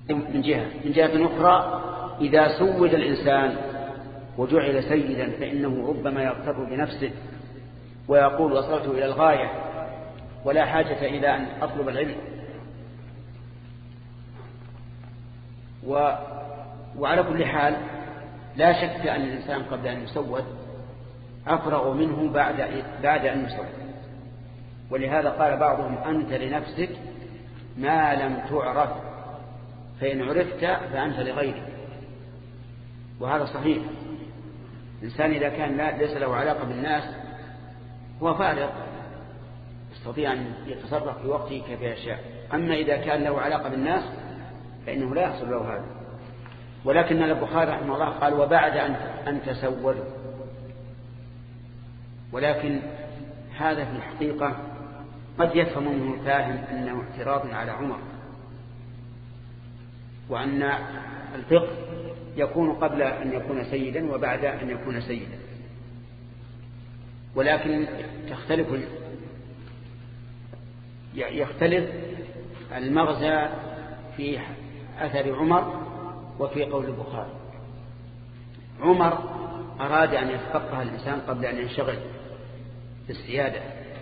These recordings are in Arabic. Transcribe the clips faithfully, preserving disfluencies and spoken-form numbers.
من جهة من جهة أخرى إذا سود الإنسان وجعل سيدا فإنه ربما يغتر بنفسه ويقول وصلت إلى الغاية ولا حاجة إلى أن أطلب العلم. و... وعلى كل حال لا شك أن الإنسان قبل أن يسود أفرغ منه بعد, بعد أن يسود. ولهذا قال بعضهم أنت لنفسك ما لم تعرف فإن عرفت فأنت لغيرك. وهذا صحيح. الإنسان إذا كان لا ليس له علاقة بالناس هو فارغ يستطيع أن يتصرف في وقته كيف يشاء. أما إذا كان له علاقة بالناس فإنه لا يحصل له هذا. ولكن البخاري رحمه الله قال وبعد أن تسودوا. ولكن هذا في الحقيقة قد يفهم منه الفاهم أنه اعتراض على عمر، وأن الفقه يكون قبل أن يكون سيدا وبعد أن يكون سيدا. ولكن تختلف يختلف المغزى في أثر عمر وفي قول البخاري. عمر أراد أن يتفقه الإنسان قبل أن ينشغل بالسيادة،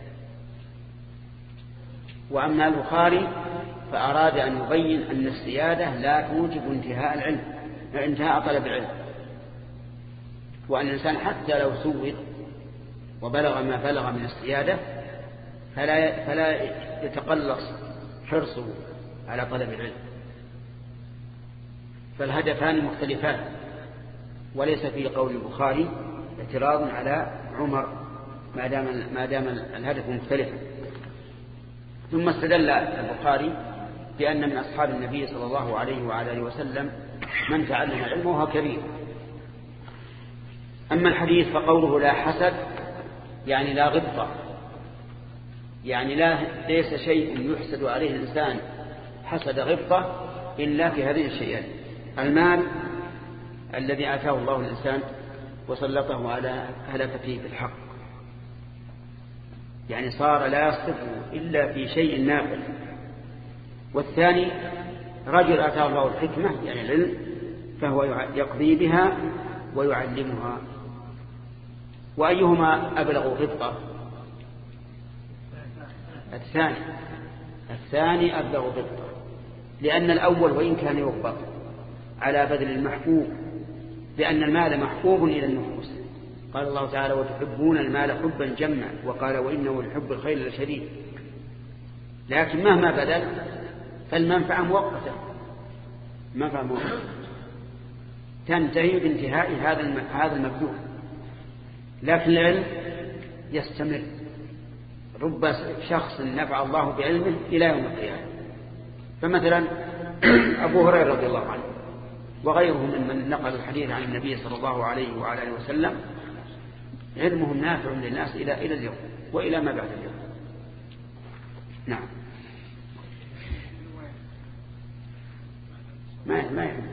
وأما البخاري فأراد أن يبين أن السيادة لا توجب انتهاء العلم انتهاء طلب العلم، وأن الإنسان حتى لو سود وبلغ ما بلغ من السيادة فلا, فلا يتقلص حرصه على طلب العلم. فالهدفان مختلفان، وليس في قول البخاري اعتراض على عمر ما دام ما دام الهدف مختلفا. ثم استدل البخاري بأن من أصحاب النبي صلى الله عليه وعلى آله وسلم من تعلم العلم وهو كبير. أما الحديث فقوله لا حسد يعني لا غبطة، يعني لا ليس شيء يحسد عليه الإنسان حسد غبطة إلا في هذه الشيئين: المال الذي آتاه الله الإنسان وسلطه على هلكته بالحق، يعني صار لا يصرف إلا في شيء نافع. والثاني رجل آتاه الله الحكمة يعني العلم فهو يقضي بها ويعلمها. وأيهما أبلغ غبطة؟ الثاني الثاني أبلغ غبطة، لأن الأول وإن كان يغبط على بذل المحبوب، لأن المال محبوب إلى النفوس. قال الله تعالى وتحبون المال حبا جما، وقال وإنه لحب الخير لشديد. لكن مهما بذل فالمنفعة مؤقتة، منفعة مؤقتة تنتهي بانتهاء هذا هذا المبذول. لكن العلم يستمر. رب شخص نفع الله بعلمه إلى يوم القيامة. فمثلا أبو هريرة رضي الله عنه وغيره ممن نقل الحديث عن النبي صلى الله عليه وعلى آله وسلم علمهم نافع للناس إلى إلى اليوم وإلى ما بعد اليوم. نعم. ما ما يهم.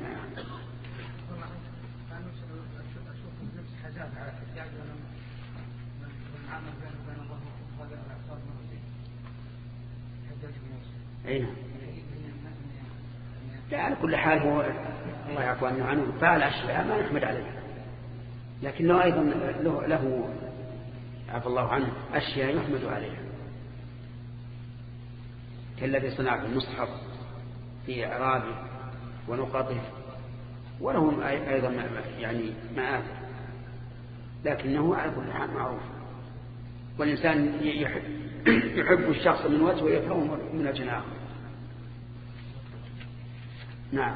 أين؟ لا على كل حال هو الله يعفو عنه عنه فعل أشياء ما نحمد عليها، لكنه أيضا له, له عفو الله عنه أشياء يحمد عليها، كالذي صنع في المصحف في إعرابه ونقطه، ولهم أيضا يعني مآثر، لكنه على كل حال معروف. والإنسان يحب, يحب الشخص من وجه ويكرهه من وجه آخر. نعم.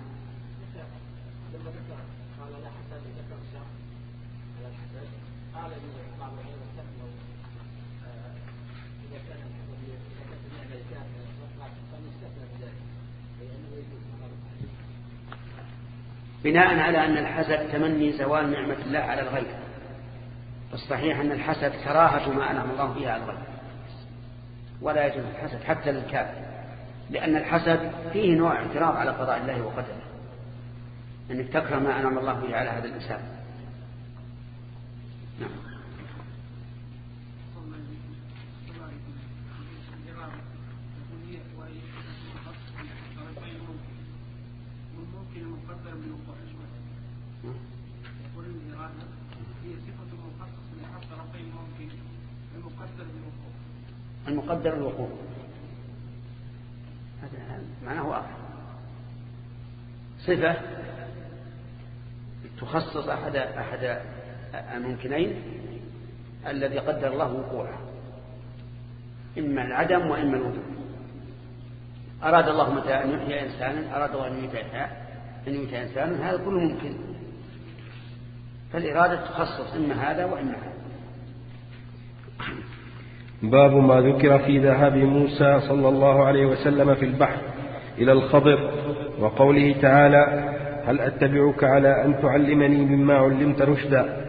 بناء على أن الحسد تمني زوال نعمة الله على الغير، الصحيح أن الحسد كراهة ما أنعم الله بها على الغير، ولا يجوز الحسد حتى للكافر، لأن الحسد فيه نوع اعتراض على قضاء الله وقدره، أنك تكره ما أنعم الله به على هذا الإنسان. نعم. مقدر بالوقوع شوي. يقول الإرادة هي صفة مخصص لأحد طرفين ممكن المقدر بالوقوع. المقدر الوقوع هذا معناه آخر. صفة تخصص أحد أحد الممكنين الذي قدر الله وقوعه، إما العدم وإما الوجود. أراد الله متى أن يحيي إنسانا، أراد الله أن يحيي إنسانا، هذا كله ممكن. فالإرادة تخصص إما هذا وإما هذا. باب ما ذكر في ذهاب موسى صلى الله عليه وسلم في البحر إلى الخضر، وقوله تعالى: هل أتبعك على أن تعلمني مما علمت رشدا.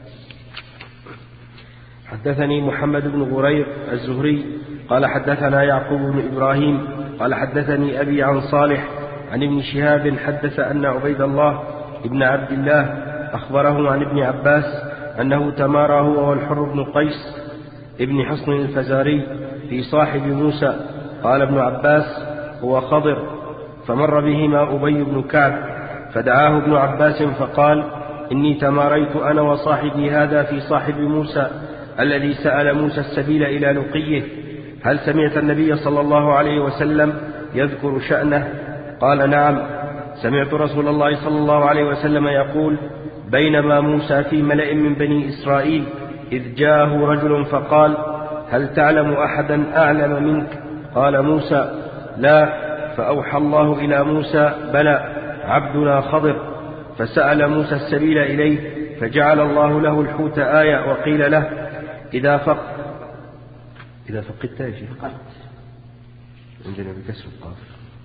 حدثني محمد بن غرير الزهري قال حدثنا يعقوب بن إبراهيم قال حدثني أبي عن صالح عن ابن شهاب حدث أن عبيد الله ابن عبد الله أخبره عن ابن عباس أنه تمارى هو والحر بن قيس ابن حصن الفزاري في صاحب موسى. قال ابن عباس: هو خضر. فمر بهما أبي بن كعب فدعاه ابن عباس فقال: إني تماريت أنا وصاحبي هذا في صاحب موسى الذي سأل موسى السبيل إلى لقيه، هل سمعت النبي صلى الله عليه وسلم يذكر شأنه؟ قال: نعم، سمعت رسول الله صلى الله عليه وسلم يقول: بينما موسى في ملأ من بني إسرائيل إذ جاءه رجل فقال: هل تعلم أحدا أعلم منك؟ قال موسى: لا. فأوحى الله إلى موسى: بلى، عبدنا خضر. فسأل موسى السبيل إليه فجعل الله له الحوت آية، وقيل له: إذا فق إذا فقدت يا شيخ عندنا بكسر القاف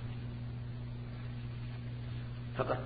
فقط.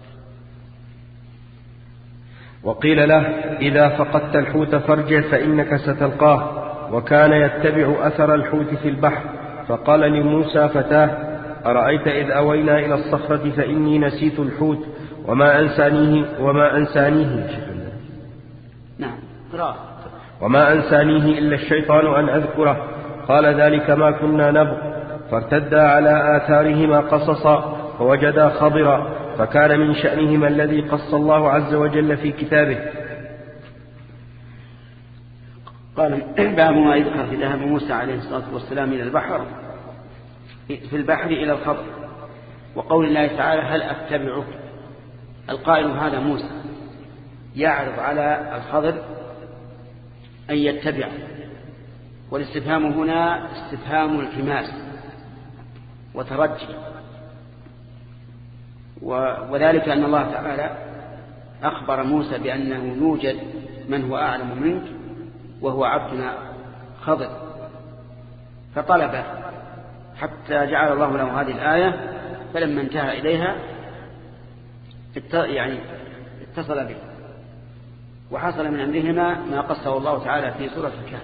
وقيل له: إذا فقدت الحوت فارجع فإنك ستلقاه. وكان يتبع أثر الحوت في البحر. فقال لموسى فتاه: أرأيت إذ أوينا إلى الصخرة فإني نسيت الحوت وما أنسانيه وما أنسانيه نعم قراءة وما أنسانيه إلا الشيطان أن أذكره. قال: ذلك ما كنا نبغ. فارتدا على آثارهما قصصا فوجدا خضرا، فكان من شأنهما الذي قص الله عز وجل في كتابه. قال: باب ما يذكر في ذهاب موسى عليه الصلاة والسلام إلى البحر في البحر إلى الخضر، وقول الله تعالى: هل أتبعك. القائل هذا موسى يعرض على الخضر أن يتبع، والاستفهام هنا استفهام التماس وترجي، وذلك أن الله تعالى أخبر موسى بأنه يوجد من هو أعلم منك وهو عبدنا خضر، فطلبه حتى جعل الله له هذه الآية. فلما انتهى إليها يعني اتصل به، وحصل من أمرهما ما قصه الله تعالى في سورة الكهف،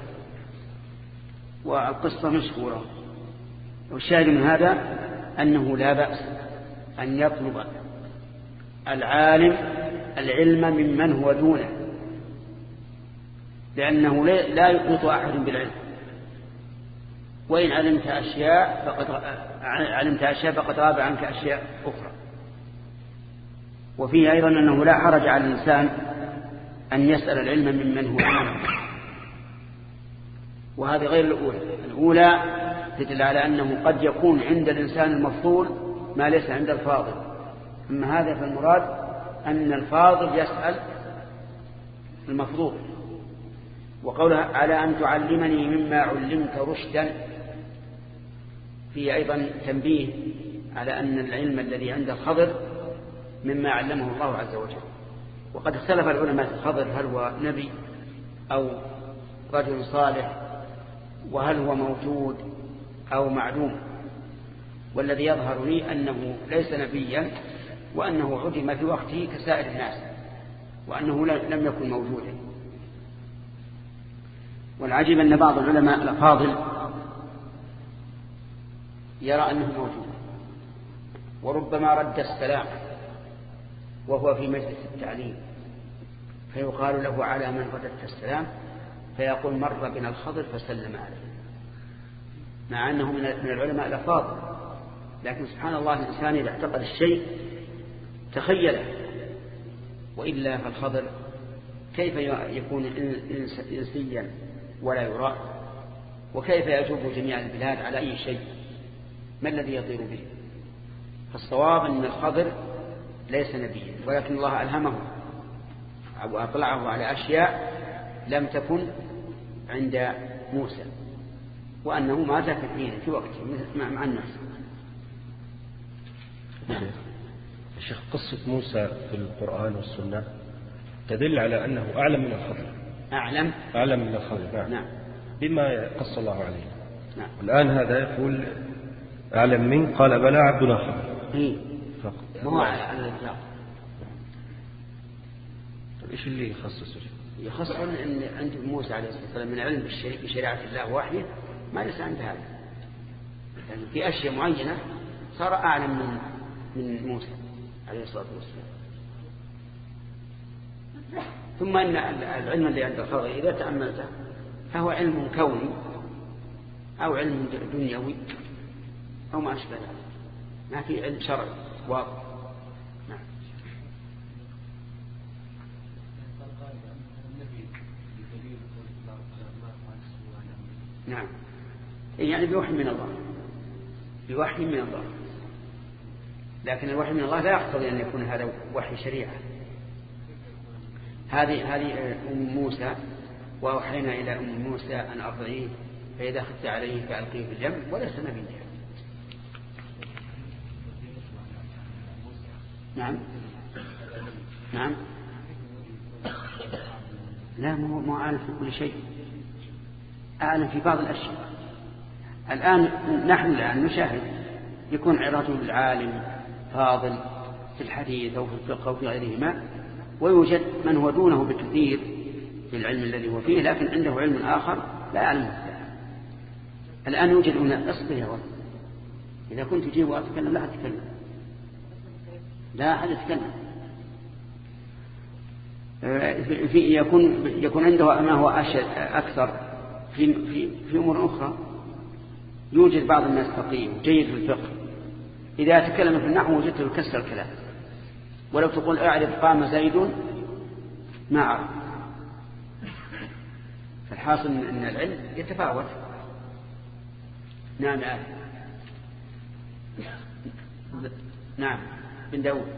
والقصة مشهورة. والشاهد من هذا أنه لا بأس أن يطلب العالم العلم ممن هو دونه، لأنه لا يحيط أحد بالعلم. وإن علمت أشياء فقد علمت أشياء فقد غاب عنك أشياء أخرى. وفيه أيضا أنه لا حرج على الإنسان أن يسأل العلم ممن هو أعلم. وهذه غير الأولى. الأولى تدل على أنه قد يكون عند الإنسان المفضول ما ليس عند الفاضل، أما هذا فالمراد أن الفاضل يسأل المفضول. وقولها: على أن تعلمني مما علمت رشدا، فيه أيضا تنبيه على أن العلم الذي عند الخضر مما علمه الله عز وجل. وقد اختلف العلماء في الخضر هل هو نبي أو رجل صالح، وهل هو موجود أو معدوم. والذي يظهر لي أنه ليس نبيا، وأنه عدم في وقته كسائر الناس، وأنه لم يكن موجودا. والعجيب أن بعض العلماء الأفاضل يرى أنه موجود، وربما رد السلام وهو في مجلس التعليم، فيقال له: على من رددت السلام؟ فيقول: مر بنا الخضر فسلم عليه، مع أنه من العلماء الأفاضل. لكن سبحان الله، الإنسان إذا اعتقد الشيء تخيله، وإلا فالخضر كيف يكون إنسيا ولا يرى، وكيف يجوب جميع البلاد على أي شيء؟ ما الذي يطير به؟ فالصواب أن الخضر ليس نبيا، ولكن الله ألهمه وأطلعه على أشياء لم تكن عند موسى، وأنه مات في حين في وقته مع الناس. الشيخ، قصة موسى في القرآن والسنة تدل على أنه أعلم من الخضر. أعلم أعلم من الخضر. نعم. نعم. بما قص الله عليه. نعم. الآن هذا يقول أعلم من، قال بلى عبدنا خضر. إيه. ما هو على الإطلاق. إيش اللي يخصصه؟ يخص أن عند موسى عليه الصلاة والسلام من علم بشريعة الله وحيه ما ليس عند هذا، يعني في أشياء معينة صار أعلم من من موسى عليه الصلاة والسلام. ثم أن العلم الذي عند الخضر إذا تأملته فهو علم كوني أو علم دنيوي أو ما أشبه ذلك، ما في علم شرعي واضح. نعم. نعم، يعني بوحي من الله، بوحي من الله، لكن الوحي من الله لا يقتضي أن يكون هذا وحي شريعة. هذه هذه أم موسى، وأوحينا إلى أم موسى أن أرضعيه فإذا خفت عليه فألقيه في اليم، وليس نبيا. نعم نعم. لا، مو أعلم في كل شيء، أعلم في بعض الأشياء. الآن نحن الآن نشاهد يكون رجل عالم فاضل في الحديث أو في الفقه أو في غيرهما، ويوجد من هو دونه بكثير في العلم الذي هو فيه، لكن عنده علم آخر لا يعلمه. الآن يوجد هنا اصبر يا ولد، إذا كنت تجيب وأتكلم لا أتكلم، لا أحد يتكلم. في يكون يكون عنده ما هو أكثر في في في أمور أخرى. يوجد بعض الناس فقيه جيد في الفقه، إذا تكلم في النحو وجدته يكسر الكلام، ولو تقول أعرف قام زيد ما أعرف. فالحاصل أن العلم يتفاوت. نعم آه. نعم بن داود.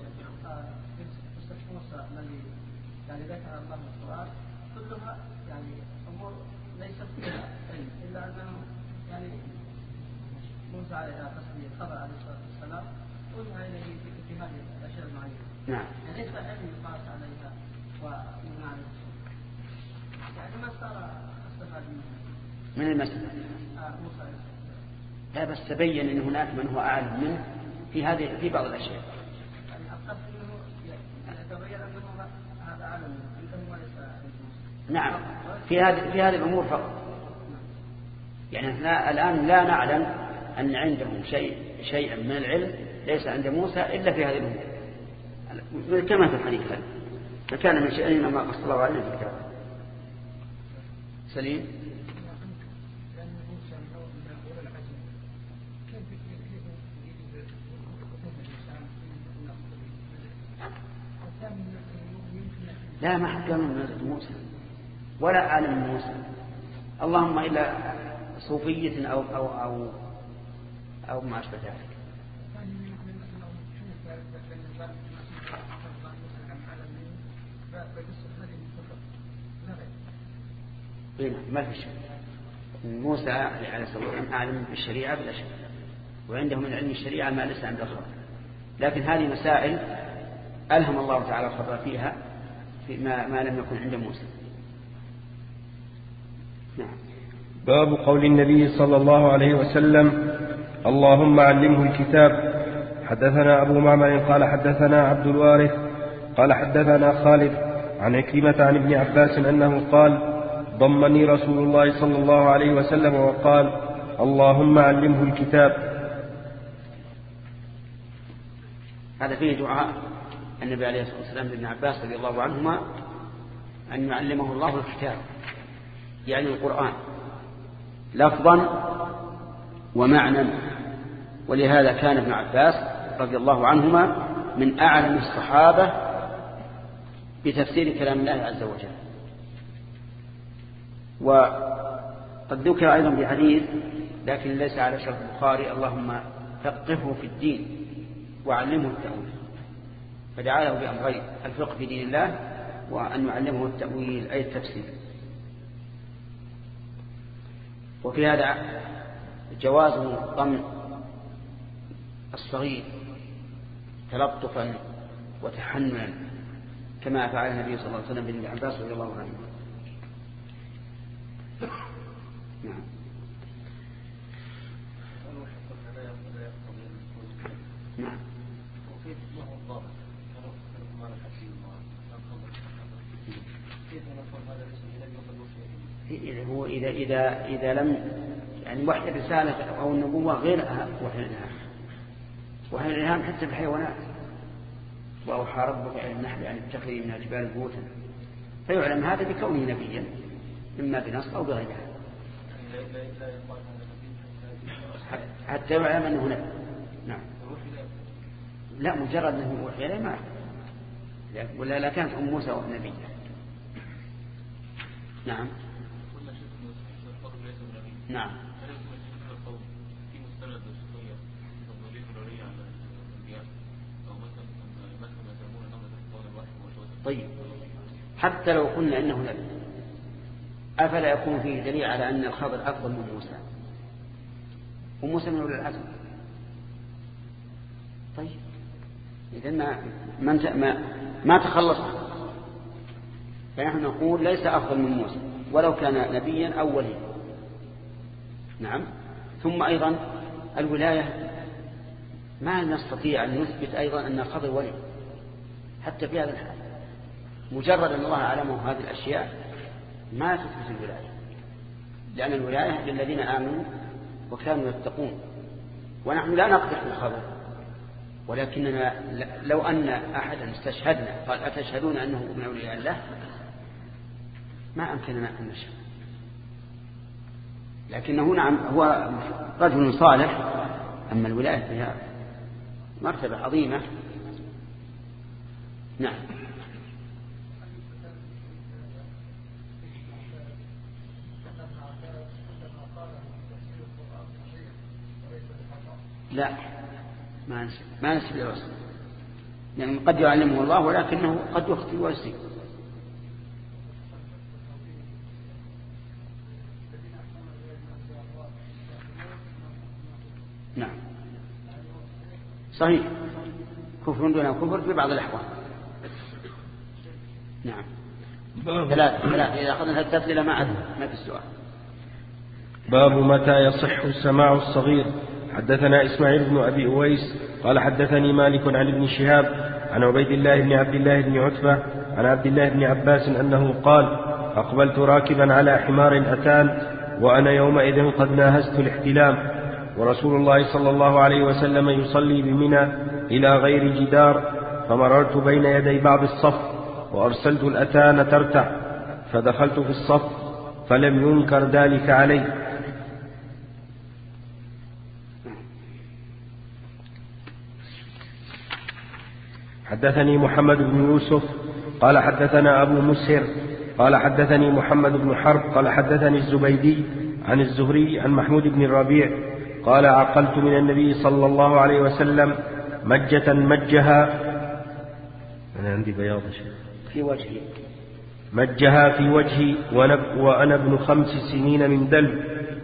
يعني ذكر الله في القرآن كلها يعني أمور ليست فيها علم، إلا أنه يعني موسى عليه قصدي الخبر عليه الصلاة والسلام قلنا إليه في هذه الأشياء المعينة. نعم. يعني ليس علم يقاس عليها ومعنى يعني ما صار استفاد منه من المسألة. آه موسى عليه الصلاة والسلام. لا بس تبين أن هناك من هو أعلم منه في هذه في بعض الأشياء. يعني القصد أنه يتبين أنه هذا أعلم منه وليس علم. نعم، في هذه في هذه الأمور فقط. يعني احنا الآن لا نعلم أن عندهم شيء شيئا من العلم ليس عند موسى إلا في هذه الأمور، كما في الحديث هذا فكان من شأننا ما قص الله عليه في الكتاب. سليم. لا، ما حد قال من موسى ولا عالم من موسى، اللهم إلا صوفية أو أو أو أو ما أشبه ذلك. ما في شيء. موسى عليه الصلاة والسلام أعلم بالشريعة بلا شك، وعنده من علم الشريعة ما ليس عند الخبر، لكن هذه مسائل ألهم الله تعالى الخبر فيها في ما, ما لم يكن عند موسى. نعم. باب قول النبي صلى الله عليه وسلم اللهم علمه الكتاب. حدثنا أبو معمر قال حدثنا عبد الوارث قال حدثنا خالد عن عكرمة عن ابن عباس أنه قال ضمني رسول الله صلى الله عليه وسلم وقال اللهم علمه الكتاب. هذا فيه دعاء النبي عليه الصلاة والسلام لابن عباس رضي الله عنهما أن يعلمه الله الكتاب، يعني القرآن لفظا ومعنى. ولهذا كان ابن عباس رضي الله عنهما من أعلم الصحابة بتفسير كلام الله عز وجل. وقد ذكر أيضا بحديث لكن ليس على شرط البخاري: اللهم فقهه في الدين وعلمه التأويل. فدعا له بأمرين: الفقه في دين الله وأن يعلمه التأويل أي التفسير. وفي هذا جواز ضم الصغير تلطفا وتحننا كما فعل النبي صلى الله عليه وسلم بن عباس رضي الله عنه. نعم. نعم. هو إذا إذا إذا لم يعني وحي الرسالة أو النبوة غير وحي الإلهام. وحي الإلهام حتى في الحيوانات: وأوحى ربك إلى النحل أن اتخذي من الجبال بيوتا، فيعلم هذا بكونه نبيا إما بنص أو بغيرها، حتى يعلم أنه نبي. نعم. لا مجرد أنه وحي إليه ما ولا لا كانت أم موسى نبيا. نعم. نعم. طيب، حتى لو قلنا إنه نبي أفلا يكون فيه دليل على أن الخضر أفضل من موسى؟ وموسى من أولي العزم. طيب إذا ما ما ما تخلص، فنحن نقول ليس أفضل من موسى ولو كان نبيا أو وليا. نعم. ثم أيضا الولاية ما نستطيع أن نثبت أيضا أن الخضر ولي حتى في هذا الحال. مجرد أن الله علمه هذه الأشياء ما تثبت الولاية، لأن الولاية للذين آمنوا وكانوا يتقون. ونحن لا نقدح الخضر، ولكننا لو أن أحدا استشهدنا قال أتشهدون أنه من أولياء الله ما أمكننا أن نشهد. لكنه نعم هو رجل صالح. أما الولاية فيها مرتبة عظيمة. نعم. لا ما نسب ما نسب الوصف، يعني قد يعلمه الله ولكنه قد يخطئ ويسيء. نعم صحيح، كفر دون كفر في بعض الأحوال. نعم. ثلاث ثلاث إذا أخذنا التفصيل ما عاد ما في السؤال. باب متى يصح سماع الصغير. حدثنا إسماعيل بن أبي أويس قال حدثني مالك عن ابن شهاب عن عبيد الله بن عبد الله بن عتبة عن عبد الله بن عباس أنه قال: أقبلت راكبا على حمار أتان وأنا يومئذ قد ناهزت الاحتلام، ورسول الله صلى الله عليه وسلم يصلي بمنى إلى غير جدار، فمررت بين يدي بعض الصف وأرسلت الأتان ترتع، فدخلت في الصف فلم ينكر ذلك علي. حدثني محمد بن يوسف قال حدثنا أبو مسهر قال حدثني محمد بن حرب قال حدثني الزبيدي عن الزهري عن محمود بن الربيع قال: عقلت من النبي صلى الله عليه وسلم مجة مجها، أنا عندي بياض في وجهي، مجها في وجهي وأنا ابن خمس سنين من دلب.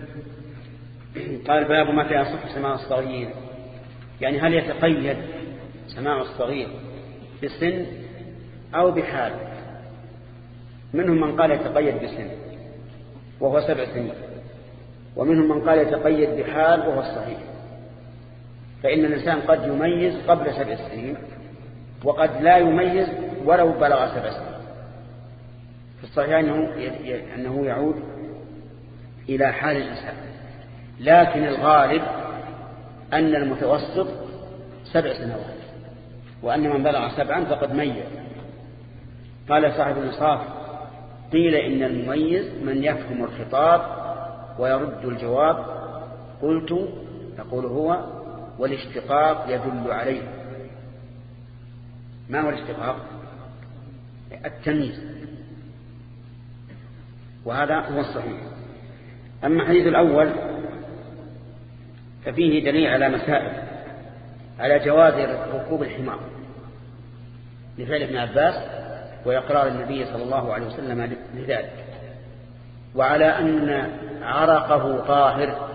قال: باب متى يصح سماع الصغير، يعني هل يتقيد سماع الصغير بسن أو بحال؟ منهم من قال يتقيد بسن وهو سبع سنين، ومنهم من قال يتقيد بحال وهو الصحيح. فإن الإنسان قد يميز قبل سبع سنين وقد لا يميز ولو بلغ سبع سنين. في الصحيح أنه, أنه يعود إلى حال الإنسان، لكن الغالب أن المتوسط سبع سنوات، وأن من بلغ سبعا فقد ميز. قال صاحب الإنصاف: قيل إن المميز من يفهم الخطاب ويرد الجواب. قلت يقول هو والاشتقاق يدل عليه. ما هو الاشتقاق؟ التمييز، وهذا هو الصحيح. أما الحديث الأول ففيه دليل على مسائل، على جواز ركوب الحمار لفعل ابن عباس وإقرار النبي صلى الله عليه وسلم لذلك، وعلى أن عرقه طاهر،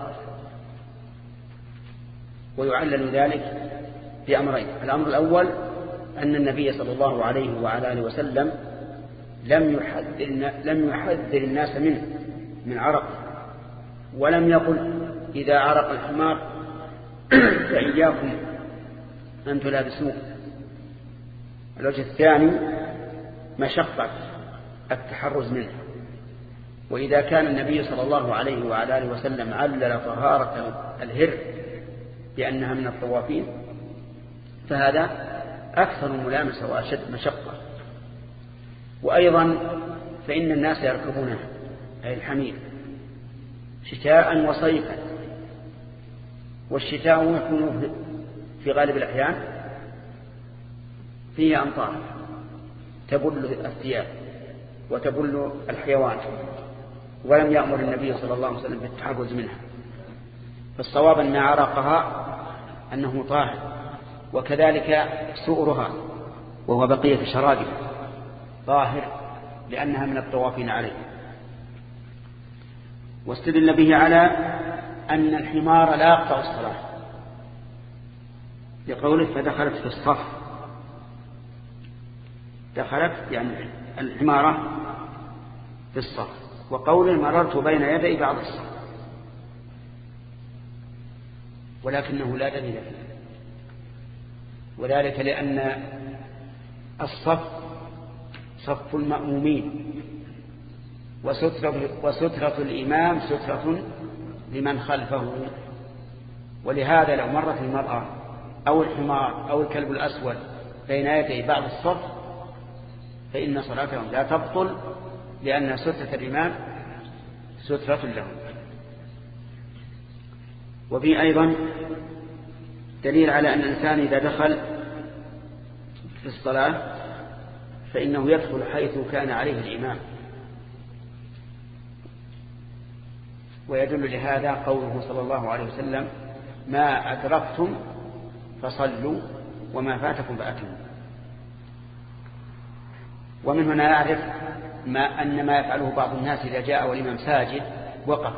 ويعلل ذلك بأمرين. الأمر الأول أن النبي صلى الله عليه وعلى آله وسلم لم يحذر لم يحذر الناس منه من عرق، ولم يقل إذا عرق الحمار فإياكم أن تلابسوه. الوجه الثاني مشقة التحرز منه، وإذا كان النبي صلى الله عليه وعلى آله وسلم علل طهارة الهر بأنها من الطوافين فهذا أكثر ملامسة وأشد مشقة. وأيضا فإن الناس يركبونه أي الحمير شتاء وصيفا، والشتاء يكون في غالب الأحيان فيه أمطار تبل الثياب وتبل الحيوان، ولم يأمر النبي صلى الله عليه وسلم بالتحرز منها. فالصواب أن عرقها أنه طاهر، وكذلك سؤرها وهو بقية شرابها طاهر لأنها من الطوافين عليه. واستدل به على أن الحمار لا يقطع الصلاة لقوله فدخلت في الصف، دخلت يعني الحمارة في الصف، وقوله مررت بين يدي بعض الصف، ولكنه لا دليل فيه، وذلك لأن الصف صف المأمومين، وسترة, وسترة الإمام سترة لمن خلفه. ولهذا لو مرت المرأة أو الحمار أو الكلب الأسود بين يدي بعض الصف فإن صلاتهم لا تبطل، لأن سترة الإمام سترة لهم. وفي أيضا دليل على أن الإنسان إذا دخل في الصلاة فإنه يدخل حيث كان عليه الإمام، ويدل لهذا قوله صلى الله عليه وسلم ما أدركتم فصلوا وما فاتكم فأتموا. ومن هنا نعرف ما أن ما يفعله بعض الناس إذا جاء والإمام ساجد وقف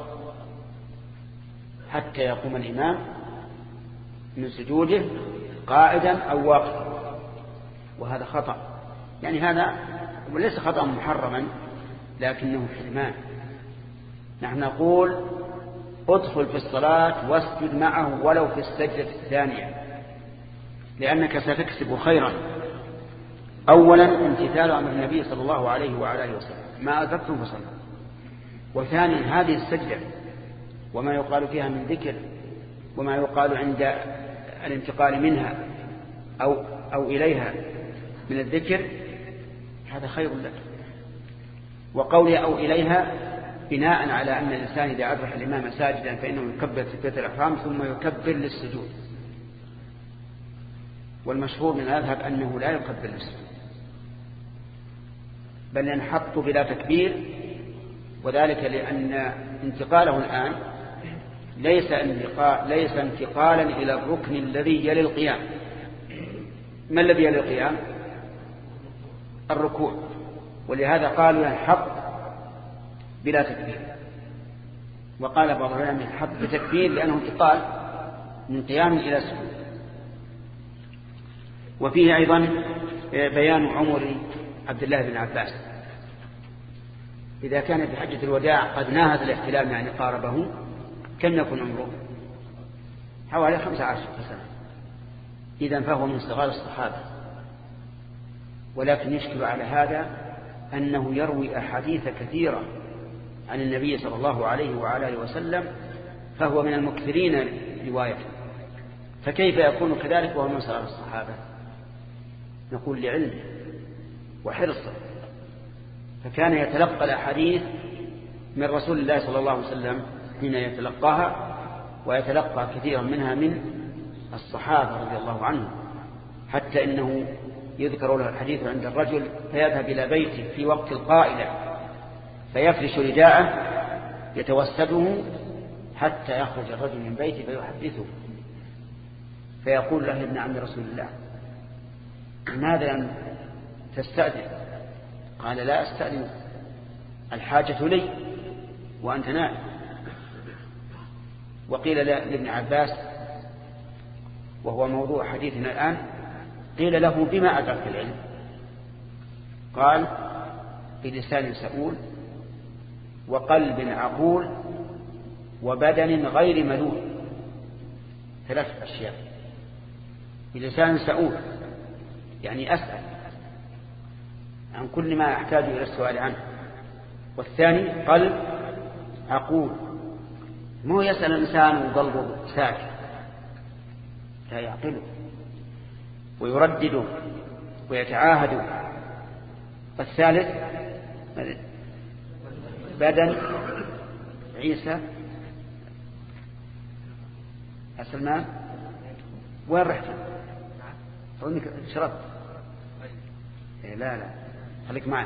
حتى يقوم الإمام من سجوده قاعدا أو واقفا، وهذا خطأ. يعني هذا وليس خطأ محرما لكنه حرمان. نحن نقول ادخل في الصلاة واسجد معه ولو في السجدة الثانية، لأنك ستكسب خيرا. أولا امتثال أمر النبي صلى الله عليه وعلى آله وسلم ما أدركتم فصلوا، وثانيا هذه السجدة وما يقال فيها من ذكر وما يقال عند الانتقال منها أو, أو إليها من الذكر هذا خير لك. وقولي أو إليها بناء على أن الإنسان إذا أدرك الإمام ساجدا فإنه يكبر تكبيرة الإحرام ثم يكبر للسجود، والمشهور من المذهب أنه لا يكبر للسجود بل ينحط بلا تكبير، وذلك لأن انتقاله الآن ليس انتقال ليس انتقالا إلى الركن الذي يلي القيام. ما الذي يلي القيام؟ الركوع، ولهذا قالوا ينحط بلا تكبير، وقال بعض العلماء ينحط بتكبير لأنه انتقال من قيام إلى سجود. وفيه أيضا بيان عمر عبد الله بن عباس إذا كان في حجة الوداع قد ناهز الاحتلام يعني قاربه، كم يكون عمره؟ حوالي خمسة عشر سنة، إذن فهو من صغار الصحابة. ولكن يشكل على هذا أنه يروي أحاديث كثيرة عن النبي صلى الله عليه وعلى آله وسلم، فهو من المكثرين روايته، فكيف يكون كذلك وهو من صغار الصحابة؟ نقول لعلمه وحرصه، فكان يتلقى الأحاديث من رسول الله صلى الله عليه وسلم حين يتلقاها، ويتلقى كثيرا منها من الصحابة رضي الله عنهم، حتى إنه يذكر له الحديث عند الرجل فيذهب إلى بيته في وقت القائلة فيفرش رداءه يتوسده حتى يخرج الرجل من بيته فيحدثه فيقول له ابن عم رسول الله لماذا لم تستأذن؟ قال لا أستأذن، الحاجة لي وأنت نائم. وقيل لابن عباس وهو موضوع حديثنا الآن قيل له بما أدرك العلم؟ قال بلسان سؤول وقلب عقول وبدن غير ملول، ثلاث أشياء. بلسان سؤول يعني أسأل عن كل ما أحتاج إلى السؤال عنه، والثاني قلب عقول، مو يسأل الإنسان وقلبه ساكت، لا يعقله ويردده ويتعاهده. الثالث بدن عيسى سلمان وين رحت؟ أظنك شربت. إيه لا لا خليك معنا.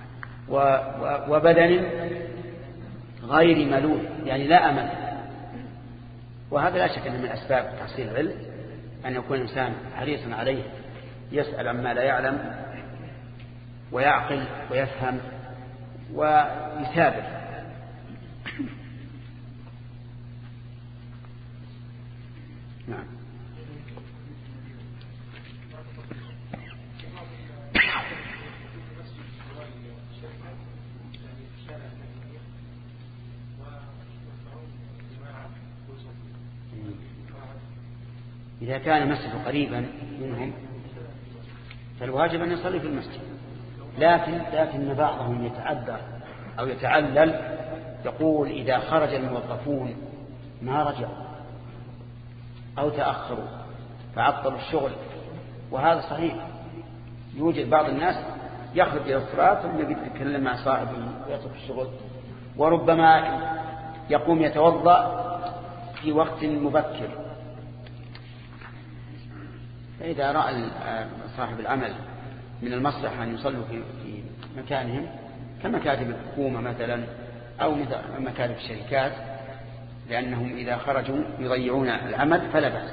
وبدن غير ملول يعني لا أمل. وهذا لا شك أنه من أسباب تحصيل العلم أن يكون الإنسان حريصا عليه يسأل عما لا يعلم ويعقل ويفهم ويثابر. نعم. إذا كان المسجد قريبا منهم فالواجب أن يصلي في المسجد، لكن لكن بعضهم يتعذر أو يتعلل يقول إذا خرج الموظفون ما رجعوا أو تأخروا فعطلوا الشغل، وهذا صحيح. يوجد بعض الناس يخرج إلى الصلاة ثم يتكلم مع صاحبه ويترك الشغل، وربما يقوم يتوضأ في وقت مبكر. فإذا رأى صاحب العمل من المصلحة أن يصلوا في مكانهم كمكاتب الحكومة مثلا أو مكاتب الشركات لأنهم إذا خرجوا يضيعون العمل فلا بأس.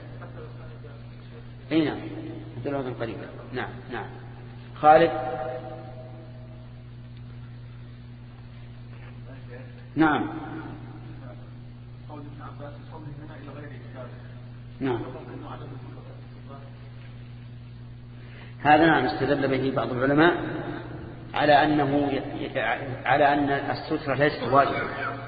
أي نعم مثل قريبا. نعم نعم. خالد. نعم نعم هذا نعم استدل به بعض العلماء على أنه على أن السترة ليست واجبة،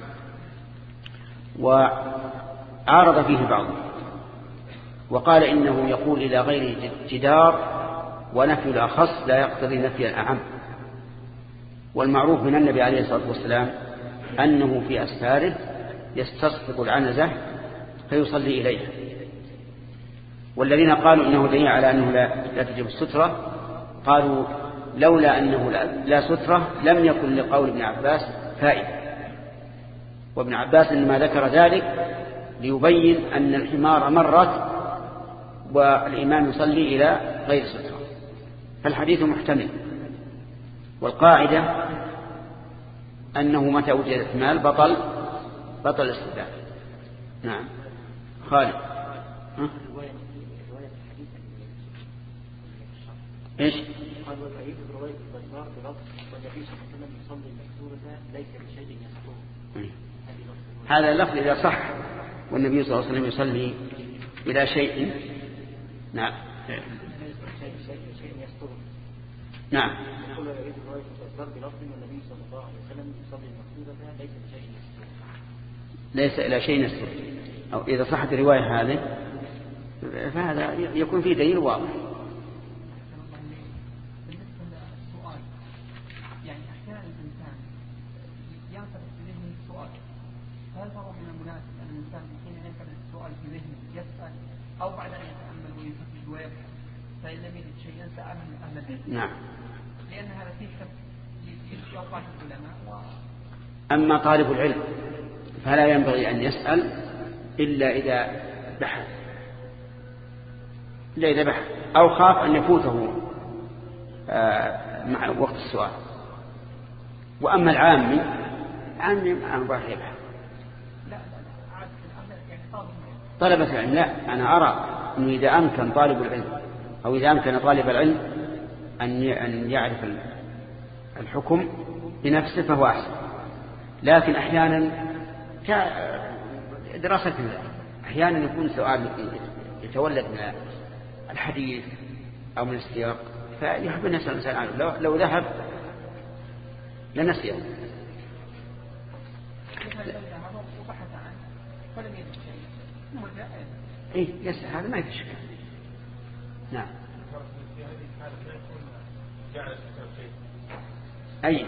وعارض فيه بعضهم وقال إنه يقول إلى غير جدار ونفي الأخص لا يقتضي نفي الأعم. والمعروف من النبي عليه الصلاة والسلام أنه في أسفاره يستصدق العنزة فيصلي إليها. والذين قالوا إنه دليل على أنه لا, لا تجب السترة قالوا لولا أنه لا, لا سترة لم يكن لقول ابن عباس فائدة. وابن عباس إنما ذكر ذلك ليبين أن الحمار مرت والإمام يصلي إلى غير سترة، فالحديث محتمل. والقاعدة أنه متى وجد احتمال بطل بطل الاستدلال. نعم. خالد. ها؟ ايش؟ قال والعيد برواية البزار بلفظ والنبي صلى الله عليه وسلم يصلي المكتوبة ليس بشيء يسطره. هذا اللفظ إذا صح والنبي صلى الله عليه وسلم يصلي إلى شيء. نعم. شيء يسطره. نعم. يقول والعيد برواية البزار بلفظ والنبي صلى الله عليه وسلم يصلي المكتوبة ليس بشيء يسطره. ليس إلى شيء يسطره. أو إذا صحت الرواية هذه فهذا يكون فيه دليل واضح. أو بعد أن يتأمل ويفتش ويبحث فإن لم يجد شيئا سأله من أهل العلم. نعم. لأن هذا فيه في أوقات العلماء. و... أما طالب العلم فلا ينبغي أن يسأل إلا إذا بحث إلا إذا بحث أو خاف أن يفوته مع وقت السؤال. وأما العامي عامي عن راح يبحث طلبة العلم، لا، أنا أرى أنه إذا أمكن طالب العلم أو إذا أمكن طالب العلم أن يعرف الحكم بنفسه فهو أحسن. لكن أحيانا دراسة أحيانا يكون سؤال يتولد من الحديث أو من السياق فيحب أن يسأل الإنسان عنه. لو, لو ذهب لنسيه. إيه يسأل، هذا ما يفشل. نعم. أي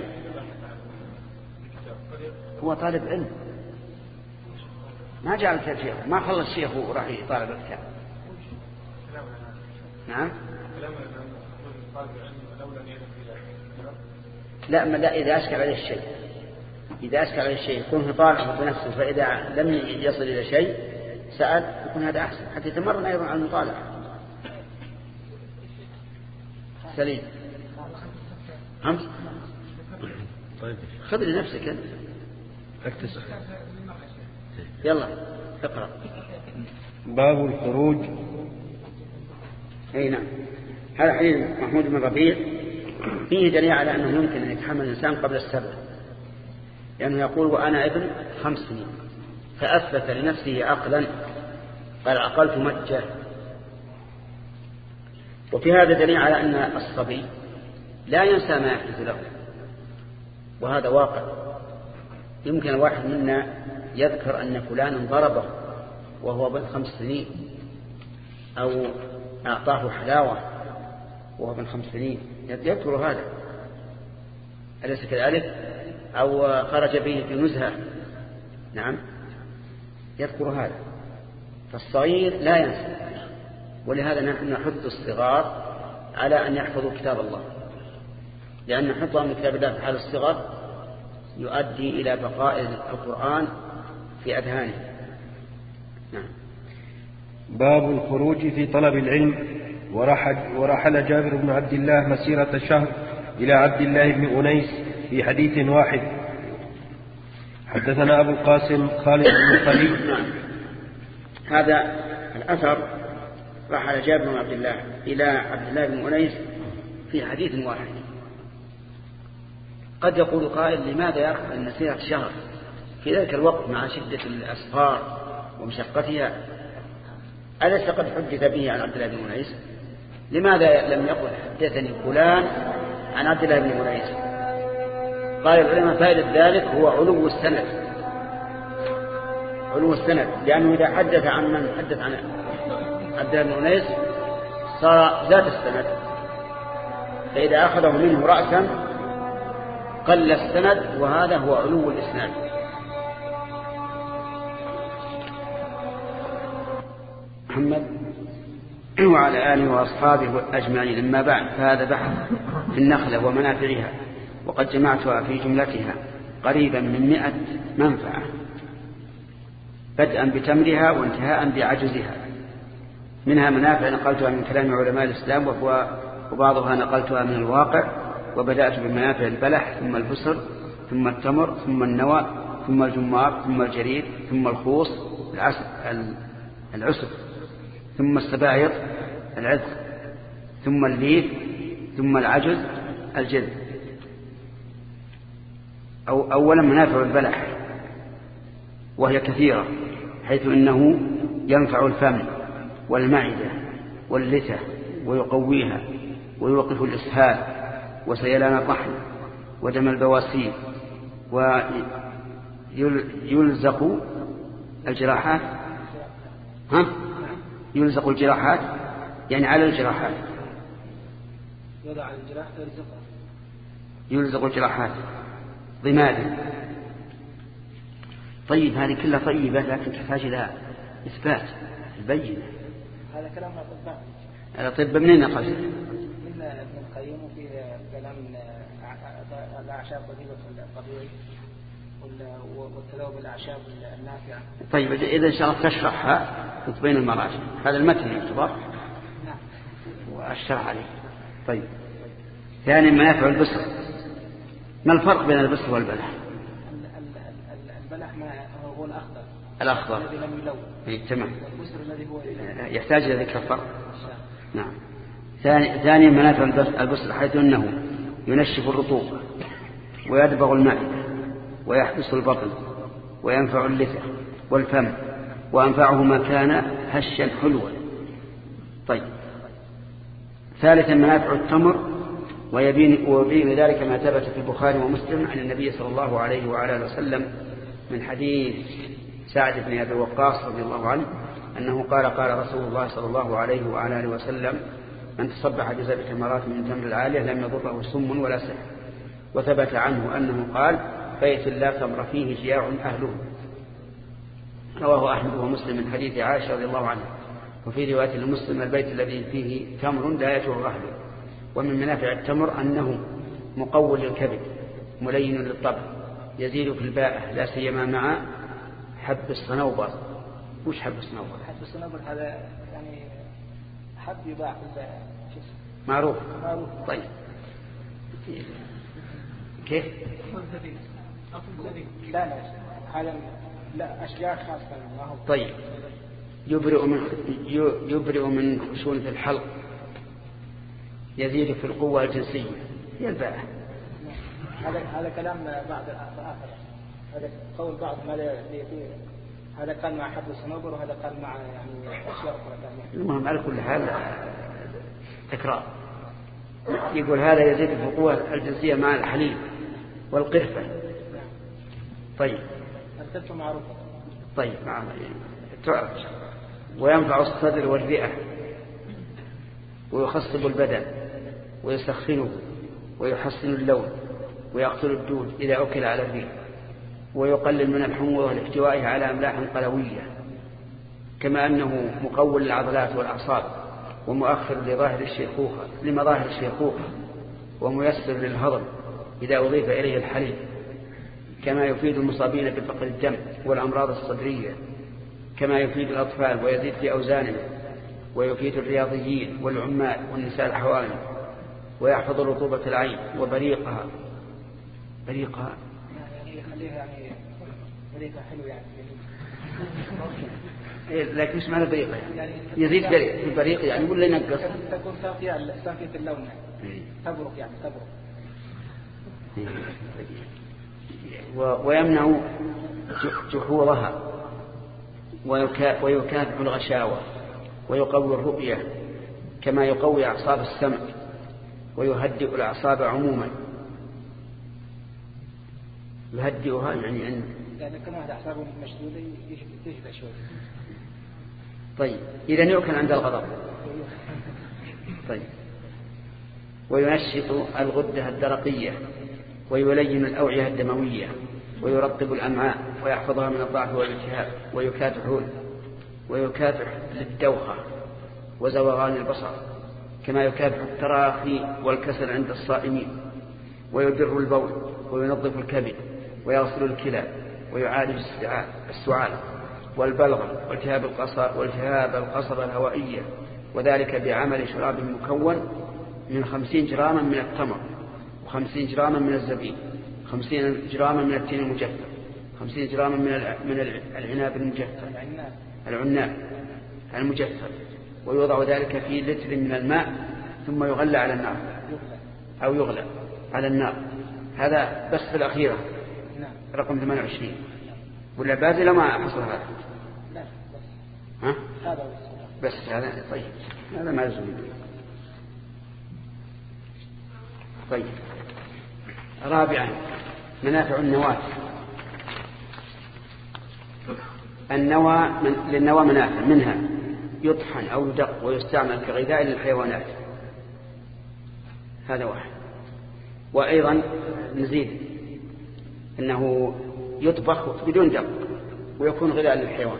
هو طالب علم ما جعل كتاب شيخ، ما خلص شيخ وراح يطالب الكتاب. نعم. لا ما لا إذا أشكل عليه الشيء إذا أشكل عليه الشيء يكون في طالب بنفسه، فإذا لم يصل إلى شيء سأل يكون هذا أحسن حتى يتمرن أيضا على المطالعة. سليم. خمس. طيب خذ لنفسك أنت. اكتسب. يلا اقرأ. باب الخروج. أي نعم. هذا حديث محمود بن ربيع فيه دليل على أنه يمكن أن يتحمل الإنسان قبل السبع، لأنه يقول وأنا ابن خمس سنين فأثبت لنفسه عقلا قال عقلت مجة. وفي هذا دليل على أن الصبي لا ينسى ما يحدث له، وهذا واقع. يمكن واحد منا يذكر أن فلانا ضربه وهو ابن خمس سنين، أو أعطاه حلاوة وهو ابن خمس سنين، يذكر هذا أليس كذلك؟ أو خرج به في نزهة، نعم يذكر هذا. فالصغير لا ينسى، ولهذا نحن نحث الصغار على أن يحفظوا كتاب الله، لأن حفظهم كتاب الله في حال الصغر يؤدي إلى بقاء القرآن في أذهانهم. نعم. باب الخروج في طلب العلم. ورحل, ورحل جابر بن عبد الله مسيرة شهر إلى عبد الله بن أنيس في حديث واحد. حدثنا أبو القاسم خالد بن خليل. هذا الأثر رحل جابر بن عبد الله إلى عبد الله بن أنيس في حديث واحد. قد يقول قائل لماذا يأخذ المسيرة شهر في ذلك الوقت مع شدة الأسفار ومشقتها؟ أليس قد حدث به عن عبد الله بن أنيس؟ لماذا لم يقل حدثني فلان عن عبد الله بن أنيس؟ قال العلماء فائدة ذلك هو علو السند، علو السند، لأنه إذا حدث عن من حدث عن عبد الله بن أنيس صار ذات السند، فإذا أخذه منه رأسا قل السند، وهذا هو علو الإسناد. محمد وعلى آله وأصحابه أجمعين. أما بعد، فهذا بحث في النخلة ومنافعها، وقد جمعتها في جملتها قريبا من مئة منفعة، بدءا بتمرها وانتهاء بعجزها. منها منافع نقلتها من كلام علماء الإسلام وهو وبعضها نقلتها من الواقع، وبدأت بمنافع البلح ثم البسر ثم التمر ثم النوى ثم الجمار ثم الجريد ثم الخوص العسب ثم السبايط العذق ثم الليف ثم العجز الجذب. أو أولا منافع البلح وهي كثيرة، حيث إنه ينفع الفم والمعدة واللثة ويقويها ويوقف الإسهال وسيلان الطحن ودم البواسير، ويلزق الجراحات ها يلزق الجراحات يعني على الجراحات، يضع الجراح يلزقها، يلزق الجراحات ضمادا. طيب هذه كلها طيبة، لكن تحتاج إلى إثبات البينة. هذا كلام الأطباء. الأطباء منين نقص؟ من ابن القيم وفيه كلام الأعشاب الطبيعي والتذوب الأعشاب النافعة. طيب إذا إن شاء الله تشرحها وتبين المراجع. هذا المتن يعتبر. نعم. والشرح عليه. طيب ثاني منافع البصر. ما الفرق بين البصر والبلح؟ البلح ما هو الأخضر الأخضر الذي لم يلون. إيه تمام. والبصر الذي هو يحتاج إلى ذكر الفرق. نعم. ثاني ثاني منافع البصر حيث أنه ينشف الرطوبة ويدبغ المعدة ويحبس البطن وينفع اللثة والفم وأنفعه ما كان هشا حلوا. طيب. ثالثا منافع التمر ويبين, ويبين ذلك ما ثبت في البخاري ومسلم عن النبي صلى الله عليه وعلى اله وسلم من حديث سعد بن أبي وقاص رضي الله عنه أنه قال قال رسول الله صلى الله عليه وعلى اله وسلم من تصبح بسبع تمرات من تمر العالية لم يضره سم ولا سحر. وثبت عنه أنه قال بيت لا تمر فيه جياع أهله. رواه أحمد ومسلم من حديث عائشة رضي الله عنها. وفي رواية لمسلم البيت الذي فيه تمر لا يجوع أهله. ومن منافع التمر أنه مقوي للكبد ملين للطبع يزيد في الباءة لا سيما مع حب الصنوبر. وش حب الصنوبر؟ حب الصنوبر هذا يعني حب يباع في معروف. معروف. طيب كيف؟ لا لا هذا لا أشجار خاصة ما هو. طيب يبرئ من يبرئ من خشونة الحلق يزيد في القوة الجنسية هي الباءة. هذا هذا كلام بعض الآخر. هذا قول بعض ماذا هذا قال مع حب الصنوبر وهذا قال مع يعني أشياء أخرى ثانية. المهم على كل حال تكرار. يقول هذا يزيد في القوة الجنسية مع الحليب والقرفة. طيب القرفة معروفة. طيب معنا تعرف. وينفع الصدر والرئة ويخصب البدن ويسخنه ويحسن اللون ويقتل الدود إذا أكل على الريق ويقلل من الحموضة لاحتوائه على أملاح قلوية كما أنه مقوي للعضلات والأعصاب ومؤخر لظاهر الشيخوخة لمظاهر الشيخوخة وميسر للهضم إذا أضيف إليه الحليب كما يفيد المصابين بفقر الدم والأمراض الصدرية كما يفيد الأطفال ويزيد في أوزانهم ويفيد الرياضيين والعمال والنساء الحوامل ويحفظ رطوبة العين وبريقها. بريقها يعني يخليها يعني بريقها حلو يعني. لكن ايش معنى بريقها يعني؟ يزيد في البريق يعني ولا ينقص؟ تكون صافية صافية اللون تبرق يعني تبرق. ويمنع جحورها ويكافئ الغشاوة ويقوي الرؤية كما يقوي أعصاب السمع ويهدئ الأعصاب عموما. يهدئها يعني أن يعني كما هذا أعصابه مشدودة يهدأ شوي. طيب إذا يؤكل عند الغضب. طيب وينشط الغدة الدرقية ويلين الأوعية الدموية ويرطب الأمعاء ويحفظها من الضعف والالتهاب ويكافح ويكافح للدوخة وزوغان البصر كما يكافح التراخي والكسل عند الصائمين ويدر البول وينظف الكبد ويغسل الكلى ويعالج السعال والبلغم والتهاب القصبة والتهاب القصبة الهوائية وذلك بعمل شراب مكون من خمسين جراما من التمر وخمسين جراما من الزبيب خمسين جراما من التين المجفف خمسين جراما من من العناب المجفف العناب المجفف ويوضع ذلك في لتر من الماء ثم يغلى على النار أو يغلى على النار. هذا بس في الأخيرة رقم ثمانية وعشرين ولا بازل ما حصل هذا. ها؟ بس هذا طيب هذا ما يزول. طيب رابعا منافع النواة. النوى من للنوى منافع منها يطحن أو يدق ويستعمل كغذاء للحيوانات. هذا واحد. وأيضا نزيد أنه يطبخ بدون دق ويكون غذاء للحيوان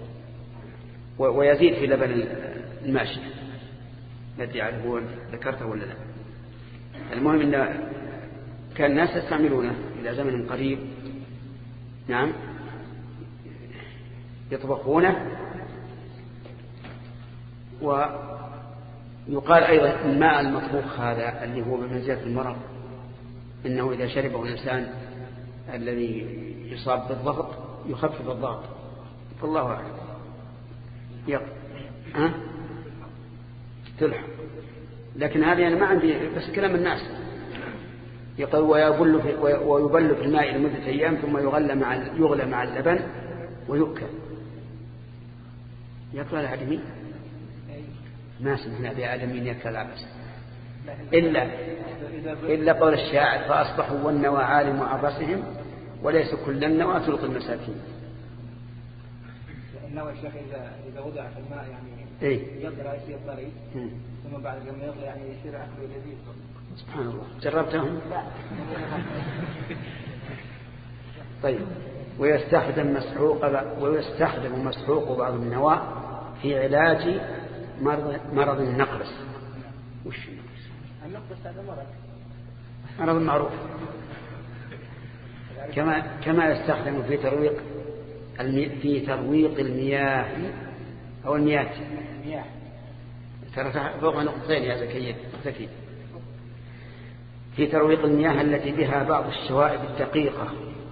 ويزيد في لبن الماشي الذي هو ذكرته ولا لا. المهم أن كان الناس يستعملونه إلى زمن قريب. نعم يطبخونه يقال أيضا الماء المطبوخ هذا اللي هو بمنزلة المرض إنه إذا شربه الإنسان الذي يصاب بالضغط يخفف الضغط، فالله أعلم. يق... ها؟ تلحق، لكن هذه أنا ما عندي، بس كلام الناس. يقول ويبل في ويبل في الماء لمدة أيام ثم يغلى مع يغلى مع اللبن ويؤكل. يقول العدمي ما سمعنا بآدمين يأكل العبس إلا إلا قول الشاعر فأصبحوا والنوى عالم عبسهم وليس كل النوى تلقي المساكين. النوى الشيخ إذا إذا وضع في الماء يعني إيه؟ يقدر يصير طري ثم بعد لما يغلى يعني يصير أكله لذيذ. سبحان الله، جربتهم؟ طيب. ويستخدم مسحوق ويستخدم مسحوق بعض النوى في علاج مرض مرض النقرس. وش النقرس؟ هذا مرض مرض معروف. كما كما يستخدم في ترويق في ترويق المياه أو المياه. ترى فوق نقطتين يا زكي زكي. في ترويق المياه التي بها بعض الشوائب الدقيقة.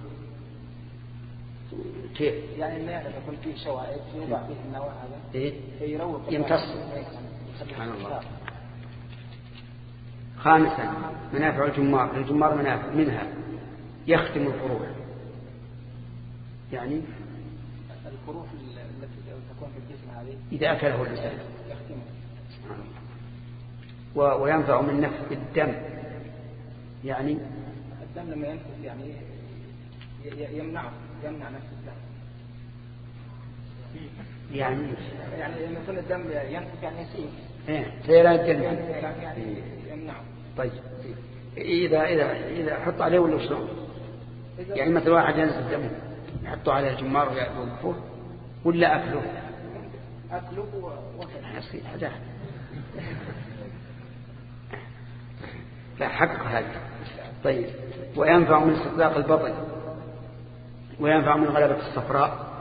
كيف؟ يعني المياه إذا يكون فيه شوائب يوضع فيه النوى هذا إيه؟ يروق يمتص. سبحان الله. خامسا منافع الجمار. الجمار منافع منها يختم الفروع، يعني الفروع التي تكون في الجسم هذه إذا أكله الإنسان يختمه. سبحان الله. وينفع من نفخ الدم، يعني الدم لما ينفخ يعني يمنع يمنع نفس الدم. يعني يعني لما يكون الدم ينفخ يعني يسيل. إيه سيران الدم يعني يمنع. طيب إذا إذا إذا حط عليه ولا شلون؟ يعني مثل واحد ينزل الدم يحطوا عليه الجمار ويوقفوه ولا أكله؟ أكله وكذا. يصير حاجة. لا حق هذا. طيب. وينفع من استطلاق البطن، وينفع من غلبة الصفراء.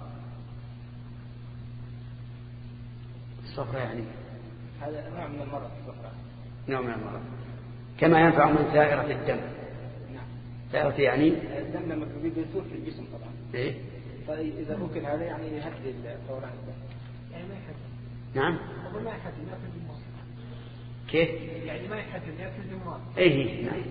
الصفراء يعني هذا نوع من المرض. الصفراء نوع من المرض. كما ينفع من ثائرة الدم. نعم. ثائرة يعني الدم لما بيثور في الجسم طبعا. إيه؟ فإذا أكل هذا يعني يهدي الدوران الدم. يعني ما يحد. نعم. أقول ما يحد يأكل الجمار. كيف؟ يعني ما يحد يأكل الجمار. إيه نعم.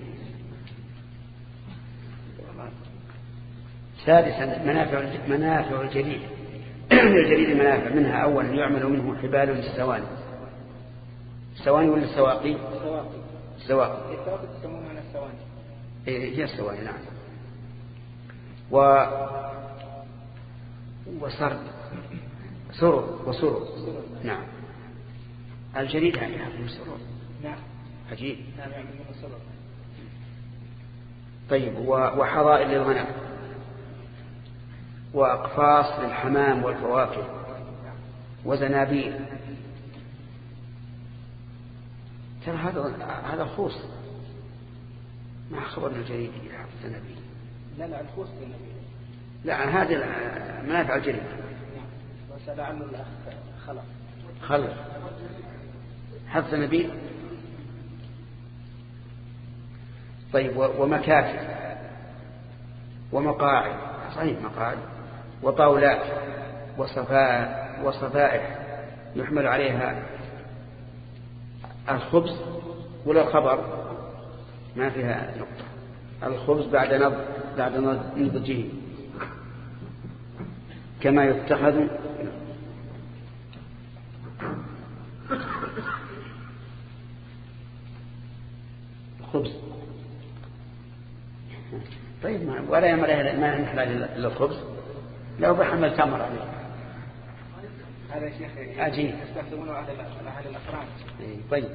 سادسا منافع منافع الجليد. الجليد منافع منها أولا يعمل منه حبال للسواني. السواني ولا السواقي؟ السواقي. السواقي. السواقي تسمونها عن السواني. إيه هي السواني نعم. و وسرد سرر وسرر. نعم. الجليد يعني يعمل سرر. نعم. عجيب. نعم يعمل منه سرر. طيب. وحظائر للغنم، وأقفاص للحمام والفواكه، وزنابيل. ترى هذا هذا خوص، ما خبرنا الجريد يحط زنابيل. لا لا الخوص زنابيل. لا هذه منافع الجريد. نعم. وسأل عنه الأخ خلق. خلق حط زنابيل. طيب. ومكاتب ومقاعد. صحيح مقاعد. وطاولات وصفاء وصفائح يحمل عليها الخبز ولا الخبر، ما فيها نقطة. الخبز بعد نضج بعد نضجه كما يتخذ الخبز. طيب ما ولا يمر ما نحتاج إلا الخبز لو بحمل تمر عليه. هذا شيخ عجيب. يستخدمونه أهل أهل الأفران. طيب.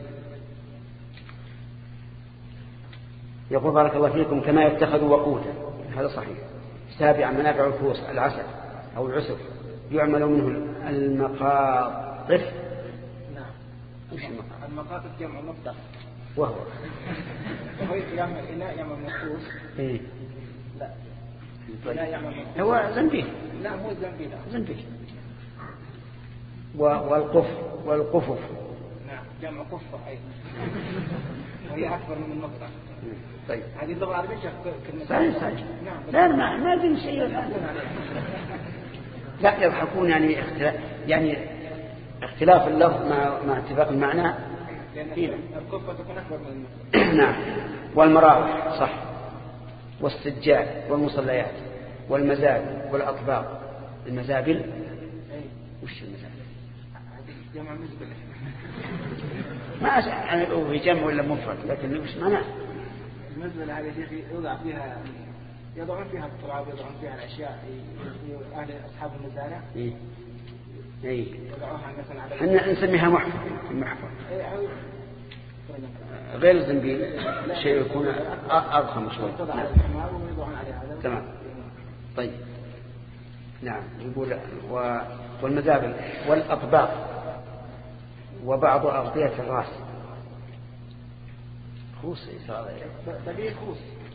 يقول بارك الله فيكم كما يتخذ وقوتا. هذا صحيح. سابعا منافع الفوس العسل أو العسل يعمل منه المقاطف. نعم. وش المقاطف؟ المقاطف جمع مقطف وهو وهو يعمل إناء يعمل مخصوص. إيه. لا. طيب. لا يعمل مخصوص. هو زنبيل. لا مو زنبيل. زنبيل. والقف والقفف. نعم. جمع كفة أيضا وهي أكبر من النقطة. طيب هذه اللغة العربية كلمة صحيح صحيح. لا ما ما دين شيء لا يضحكون يعني اختلاف يعني اختلاف اللفظ مع مع اتفاق المعنى. الكفة تكون أكبر من النقطة. نعم. والمراوح صح، والسجاد والمصليات والمزابل والأطباق. المزابل وش المزابل؟ جمع مزبلة. ما أسأل هو في جمع ولا مفرد لكن وش معناه؟ المزبلة هذه شيء يوضع فيها يضعون فيها التراب يضعون فيها الأشياء أهل أصحاب المزارع. إيه إيه. يضعوها مثلا على. إحنا نسميها محفر. المحفر. غير الزنبيل شيء يكون أضخم شوي. تمام. طيب. نعم يقول والمزابل والأطباق وبعض أغطية الرأس. خوص هذا تبيه خوص.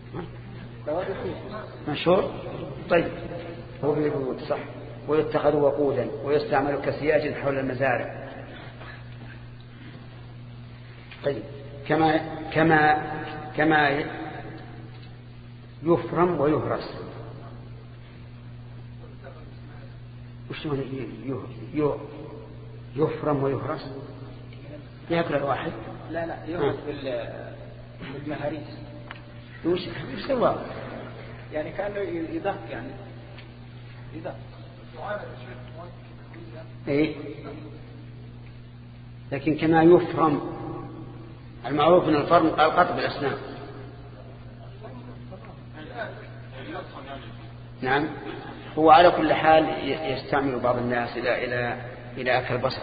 مشهور. طيب هو بالوجود صح. ويتخذ وقودا ويستعمل كسياج حول المزارع. طيب كما كما كما يفرم ويهرس. وش معنى يفرم ويهرس؟ يأكل الواحد؟ لا لا يهرس بالمهاريس. وش وش سوى؟ يعني كانه يدق يعني يدق. إيه. لكن كما يفرم المعروف من الفرم القطع بالأسنان. نعم. هو على كل حال يستعمل بعض الناس إلى إلى إلى أكل البصل.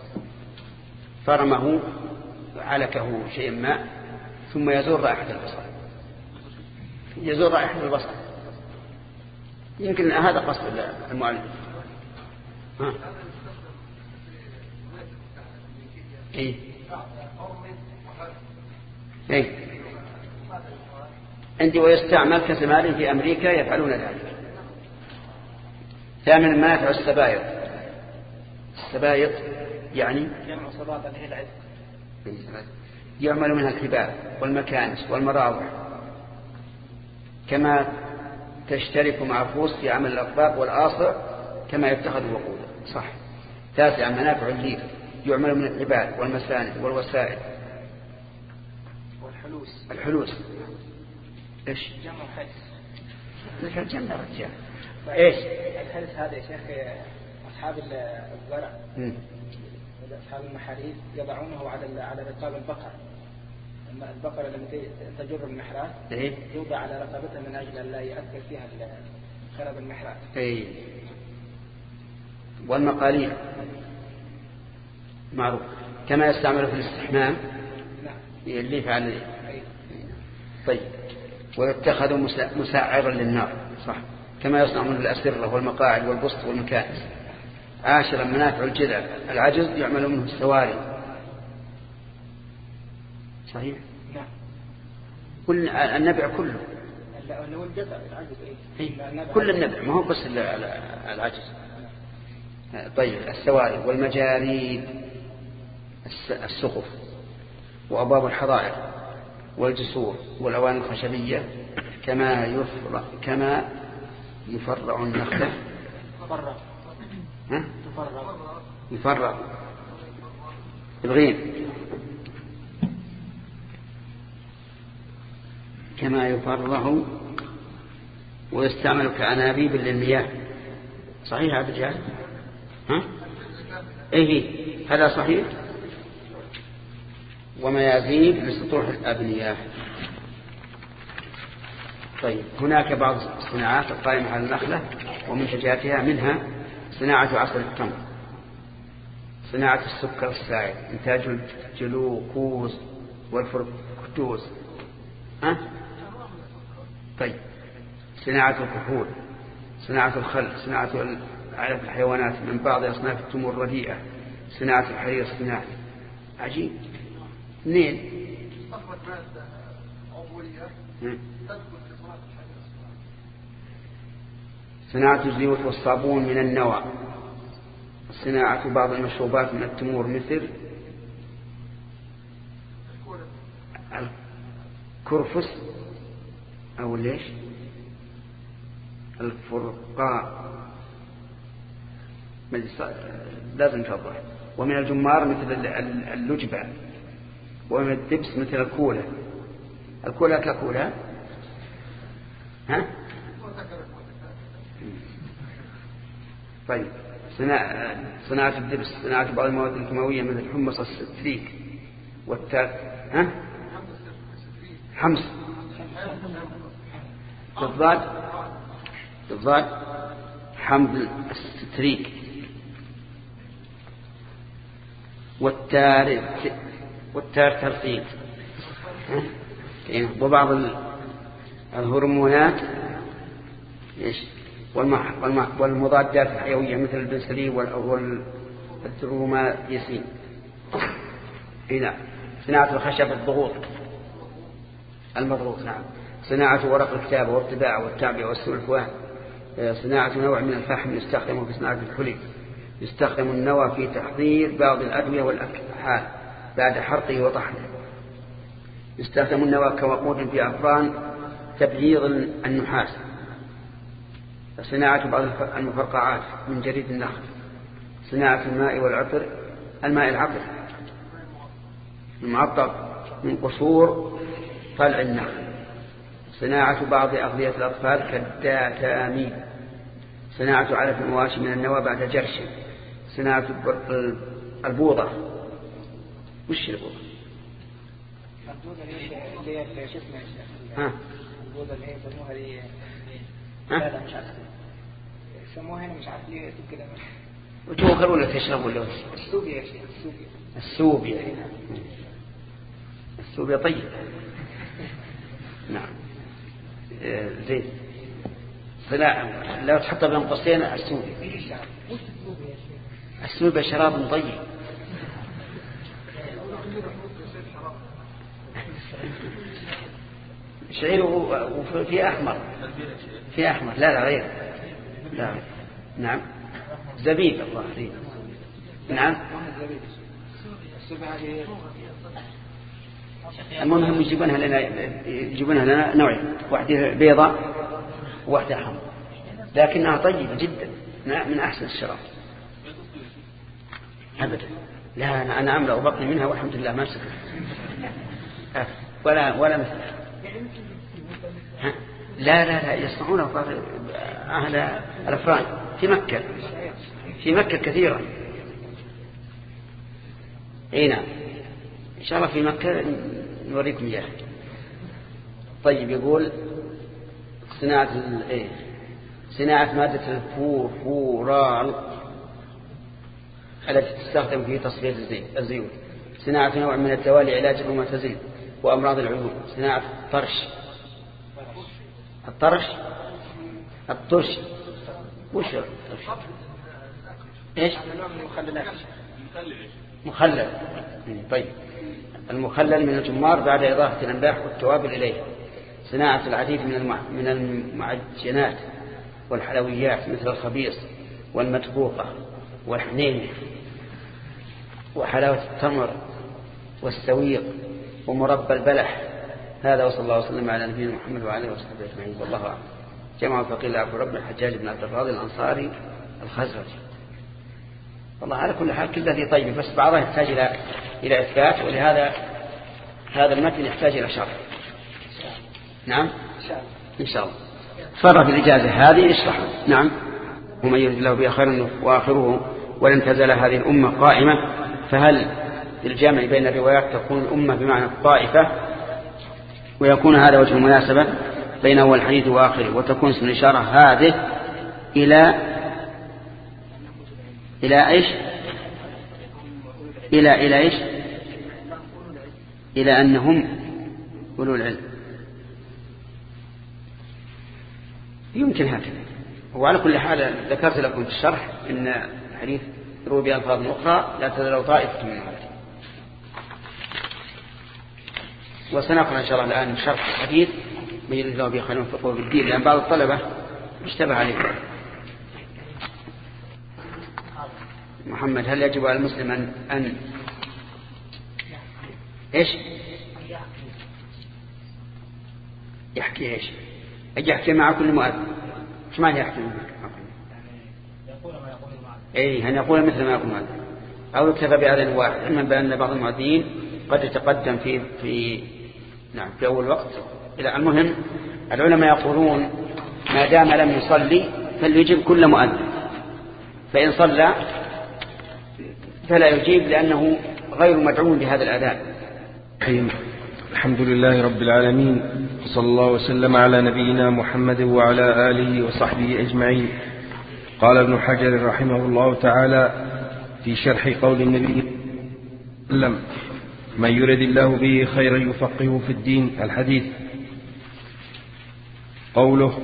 فرمه علكه شيء ما ثم يزور رائحة البصل. يزور رائحة البصل. يمكن هذا قصد المؤلف. ها. إيه. إيه. عندي ويستعمل كزمال في أمريكا يفعلون ذلك. ثامن منافع السبايط. السبايط يعني جمع صباط اللي هي العز. يعمل منها الكباب والمكانس والمراوح كما تشترك مع فوس في عمل الأطباق والآصع كما يتخذ وقودا. صح. تاسعا منافع الليف يعمل من العباد والمساند والوسائد. والحلوس. الحلوس ايش؟ جمع حلس. ليش الجنة رجال؟ ايش؟ الحلس هذا يا شيخ أصحاب الزرع أصحاب المحاريث يضعونه على على رقاب البقر. أما البقرة لما تجر المحراث إيه؟ يوضع على رقبتها من أجل أن لا يأثر فيها خرب المحراث. إيه. والمقاليد معروف كما يستعمل في الاستحمام. نعم. اللي فعل. طيب ويتخذ مساعرا للنار. صح. كما يصنع من الأسرة والمقاعد والبسط والمكانس. عاشرا منافع الجذع العجز يعمل منه السواري. صحيح. نعم. كل النبع كله. لو الجذع العجز إيه؟ كل النبع ما هو بس العجز. طيب السواري والمجاريد السقف وأبواب الحظائر والجسور والأواني الخشبية كما يفرع كما يفرع النخلة. تفرع. ها؟ تفرع. يفرع الغين كما يفرع ويستعمل كأنابيب للمياه. صحيح هذا الجهاز؟ ها؟ ايه هذا صحيح. وميازيب لسطوح الأبنية. طيب هناك بعض الصناعات القائمة على النخلة ومنتجاتها منها صناعة عصير التمر، صناعة السكر السائل، إنتاج الجلوكوز والفركتوز. ها؟ طيب صناعة الكحول، صناعة الخل، صناعة علف الحيوانات من بعض أصناف التمور الرديئة، صناعة الحرير الصناعي. عجيب. اثنين صناعة الزيوت والصابون من النوى، صناعة بعض المشروبات من التمور مثل كرفس أو ليش الفرقاء لازم توضح. ومن الجمار مثل اللجبة، ومن الدبس مثل الكولة. الكولة ككولة ها؟ طيب صناعة الدبس صناعة بعض المواد الكيماوية مثل حمص الستريك والتاك ها؟ حمص بالضاد بالضاد حمض الستريك. والتار والتار ترطيب. وبعض الهرمونات ايش والمضادات الحيوية مثل البنسلين والدرومايسين. هنا صناعة الخشب الضغوط المضغوط. نعم. صناعة ورق الكتابة والطباعة والتعبئة والسلفوان. صناعة نوع من الفحم يستخدم في صناعة الحلي. يستخدم النوى في تحضير بعض الأدوية والأكحال بعد حرقه وطحنه. يستخدم النوى كوقود في أفران تبييض النحاس. صناعة بعض المفرقعات من جريد النخل. صناعة الماء والعطر الماء العطر المعطر من قصور طلع النخل. صناعة بعض أغذية الأطفال كالداتامين. صناعة علف المواشي من النوى بعد جرش. صناعة البوضة. وش البوضة؟ البوضة اللي هي في شسمة ها؟ البوضة اللي هي يسموها دي ها؟ لا لا مش عارف يسموها هنا مش عارف ليه كده. وتوكل ولا تشرب ولا السوبيا يا شيخ السوبيا. السوبيا السوبيا طيب. نعم زين. لو تحط بين قوسين السوبيا. السوبيا شراب طيب. شعير وفي أحمر في أحمر لا لا غير لا. نعم زبيب الله زين. نعم المهم يجيبونها لنا يجيبونها لنا نوعين، واحدة بيضاء وواحدة حمراء لكنها طيبة جدا من أحسن الشراب. أبدا لا أنا أنا أملأ بطني منها والحمد لله ما سكت ولا ولا مثل. لا لا لا يصنعونه أهل الأفران في مكة في مكة كثيرا. اي نعم ان شاء الله في مكة نوريكم اياه. طيب يقول صناعة ايه صناعة مادة الفورال التي تستخدم في تصفية الزيوت. صناعة نوع من الدواء لعلاج الروماتيزم وأمراض العيون. صناعة الطرش الطرش الطرش وش الطرش ايش مخلل. طيب المخلل من الجمار بعد إضافة الأملاح والتوابل إليه. صناعة العديد من من المعجنات والحلويات مثل الخبيص والمدقوقة والحنين وحلاوة التمر والسويق ومربى البلح. هذا وصلى الله وسلم على نبينا محمد وعلى اله وصحبه اجمعين والله اعلم. جمع الفقيه العفو رب الحجاج بن عبد الفاضل الأنصاري الخزرجي. والله على كل حال كل ذي طيب بس بعضها يحتاج إلى إلى إثبات، ولهذا هذا المتن يحتاج إلى شرح. نعم إن شاء الله فرق الإجازة هذه اشرح. نعم ومن يرد الله به خيرا وآخره ولن تزال هذه الأمة قائمة. فهل الجامع بين الروايات تكون الأمة بمعنى الطائفة ويكون هذا وجه المناسبة بينه والحديث وآخره، وتكون اسم الإشارة هذه إلى إلى إيش إلى إلى إيش إلى أنهم أولو العلم. يمكن هكذا. وعلى كل حال ذكرت لكم في الشرح إن الحديث يروي بألفاظ أخرى لا تزال طائفة من أمتي. وسنقرأ إن شاء الله الآن شرح الحديث من يريد الله به خيرا ويفقهه بالدين، لأن بعض الطلبة اشتبه عليه. محمد هل يجب على المسلم أن, أن... إيش يحكي إيش؟ أجي يحكي مع كل مؤذن. إيش معنى يحكي مع كل؟ يقول ما يقول المؤذن. إيه أن يقول مثل ما يقول المؤذن أو يكتفى بأذان واحد. علما بأن بعض المؤذنين قد يتقدم في في نعم في أول وقت. إلى المهم العلماء يقولون ما دام لم يصلي فليجب كل مؤذن، فإن صلى فلا يجيب لأنه غير مدعو بهذا الأذان. الحمد لله رب العالمين، وصلى الله وسلم على نبينا محمد وعلى آله وصحبه أجمعين. قال ابن حجر رحمه الله تعالى في شرح قول النبي صلى الله عليه وسلم: من يرد الله به خيرا يفقهه في الدين. الحديث. قوله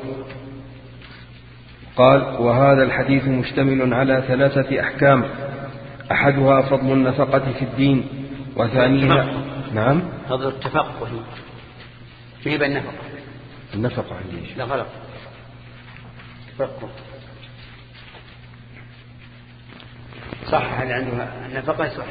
قال: وهذا الحديث مشتمل على ثلاثة أحكام، أحدها فضل النفقة في الدين، وثانيها نعم فضل التفقه فيه بالنفقة. النفقة عندي لا غلط، تفقه صح. هل عندها النفقة صح؟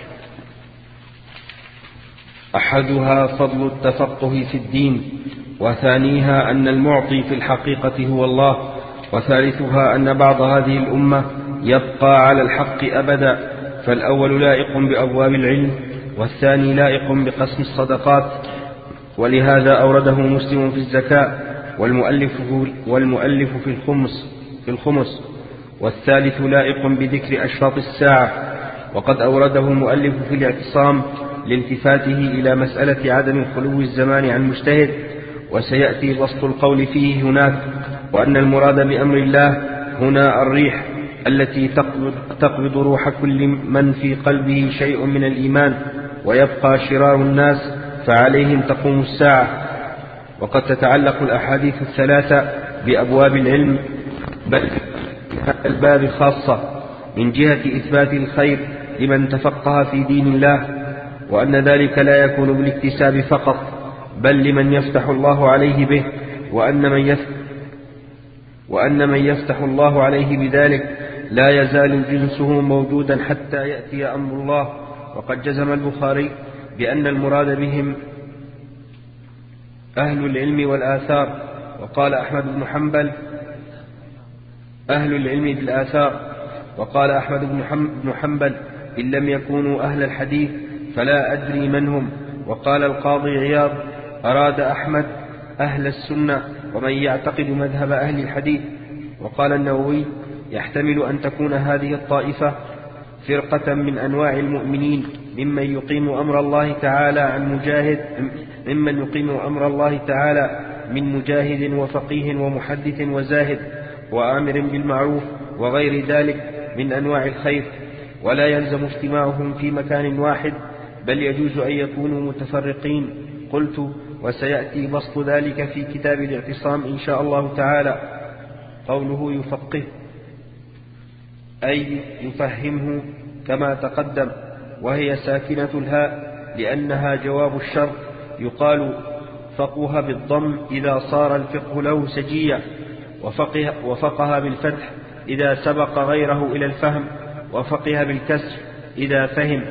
أحدها فضل التفقه في الدين، وثانيها أن المعطي في الحقيقة هو الله، وثالثها أن بعض هذه الأمة يبقى على الحق أبدا، فالأول لائق بأبواب العلم، والثاني لائق بقسم الصدقات، ولهذا أورده مسلم في الزكاة، والمؤلف, والمؤلف في الخمس, في الخمس والثالث لائق بذكر أشراط الساعة، وقد أورده المؤلف في الاعتصام لالتفاته إلى مسألة عدم خلو الزمان عن مجتهد، وسيأتي بسط القول فيه هناك، وأن المراد بأمر الله هنا الريح التي تقبض, تقبض روح كل من في قلبه شيء من الإيمان، ويبقى شرار الناس فعليهم تقوم الساعة. وقد تتعلق الأحاديث الثلاثة بأبواب العلم، بل هذا الباب خاصة من جهة إثبات الخير لمن تفقه في دين الله، وأن ذلك لا يكون بالاكتساب فقط، بل لمن يفتح الله عليه به، وأن من يفتح, وأن من يفتح الله عليه بذلك لا يزال جنسه موجودا حتى يأتي أمر الله. وقد جزم البخاري بأن المراد بهم أهل العلم والآثار، وقال أحمد بن حنبل أهل العلم بالآثار، وقال أحمد بن حنبل إن لم يكونوا أهل الحديث فلا أدري من هم. وقال القاضي عياض أراد أحمد أهل السنة ومن يعتقد مذهب أهل الحديث. وقال النووي يحتمل أن تكون هذه الطائفة فرقة من أنواع المؤمنين ممن يقيم أمر الله تعالى عن مجاهد ممن يقيم أمر الله تعالى من مجاهد وفقيه ومحدث وزاهد وآمر بالمعروف وغير ذلك من أنواع الخير، ولا يلزم اجتماعهم في مكان واحد، بل يجوز أن يكونوا متفرقين. قلت: وسيأتي بسط ذلك في كتاب الاعتصام إن شاء الله تعالى. قوله يفقه أي يفهمه كما تقدم، وهي ساكنة الهاء لأنها جواب الشرط. يقال فقه بالضم إذا صار الفقه له سجية، وفقه, وفقه بالفتح إذا سبق غيره إلى الفهم، وفقه بالكسر إذا فهم.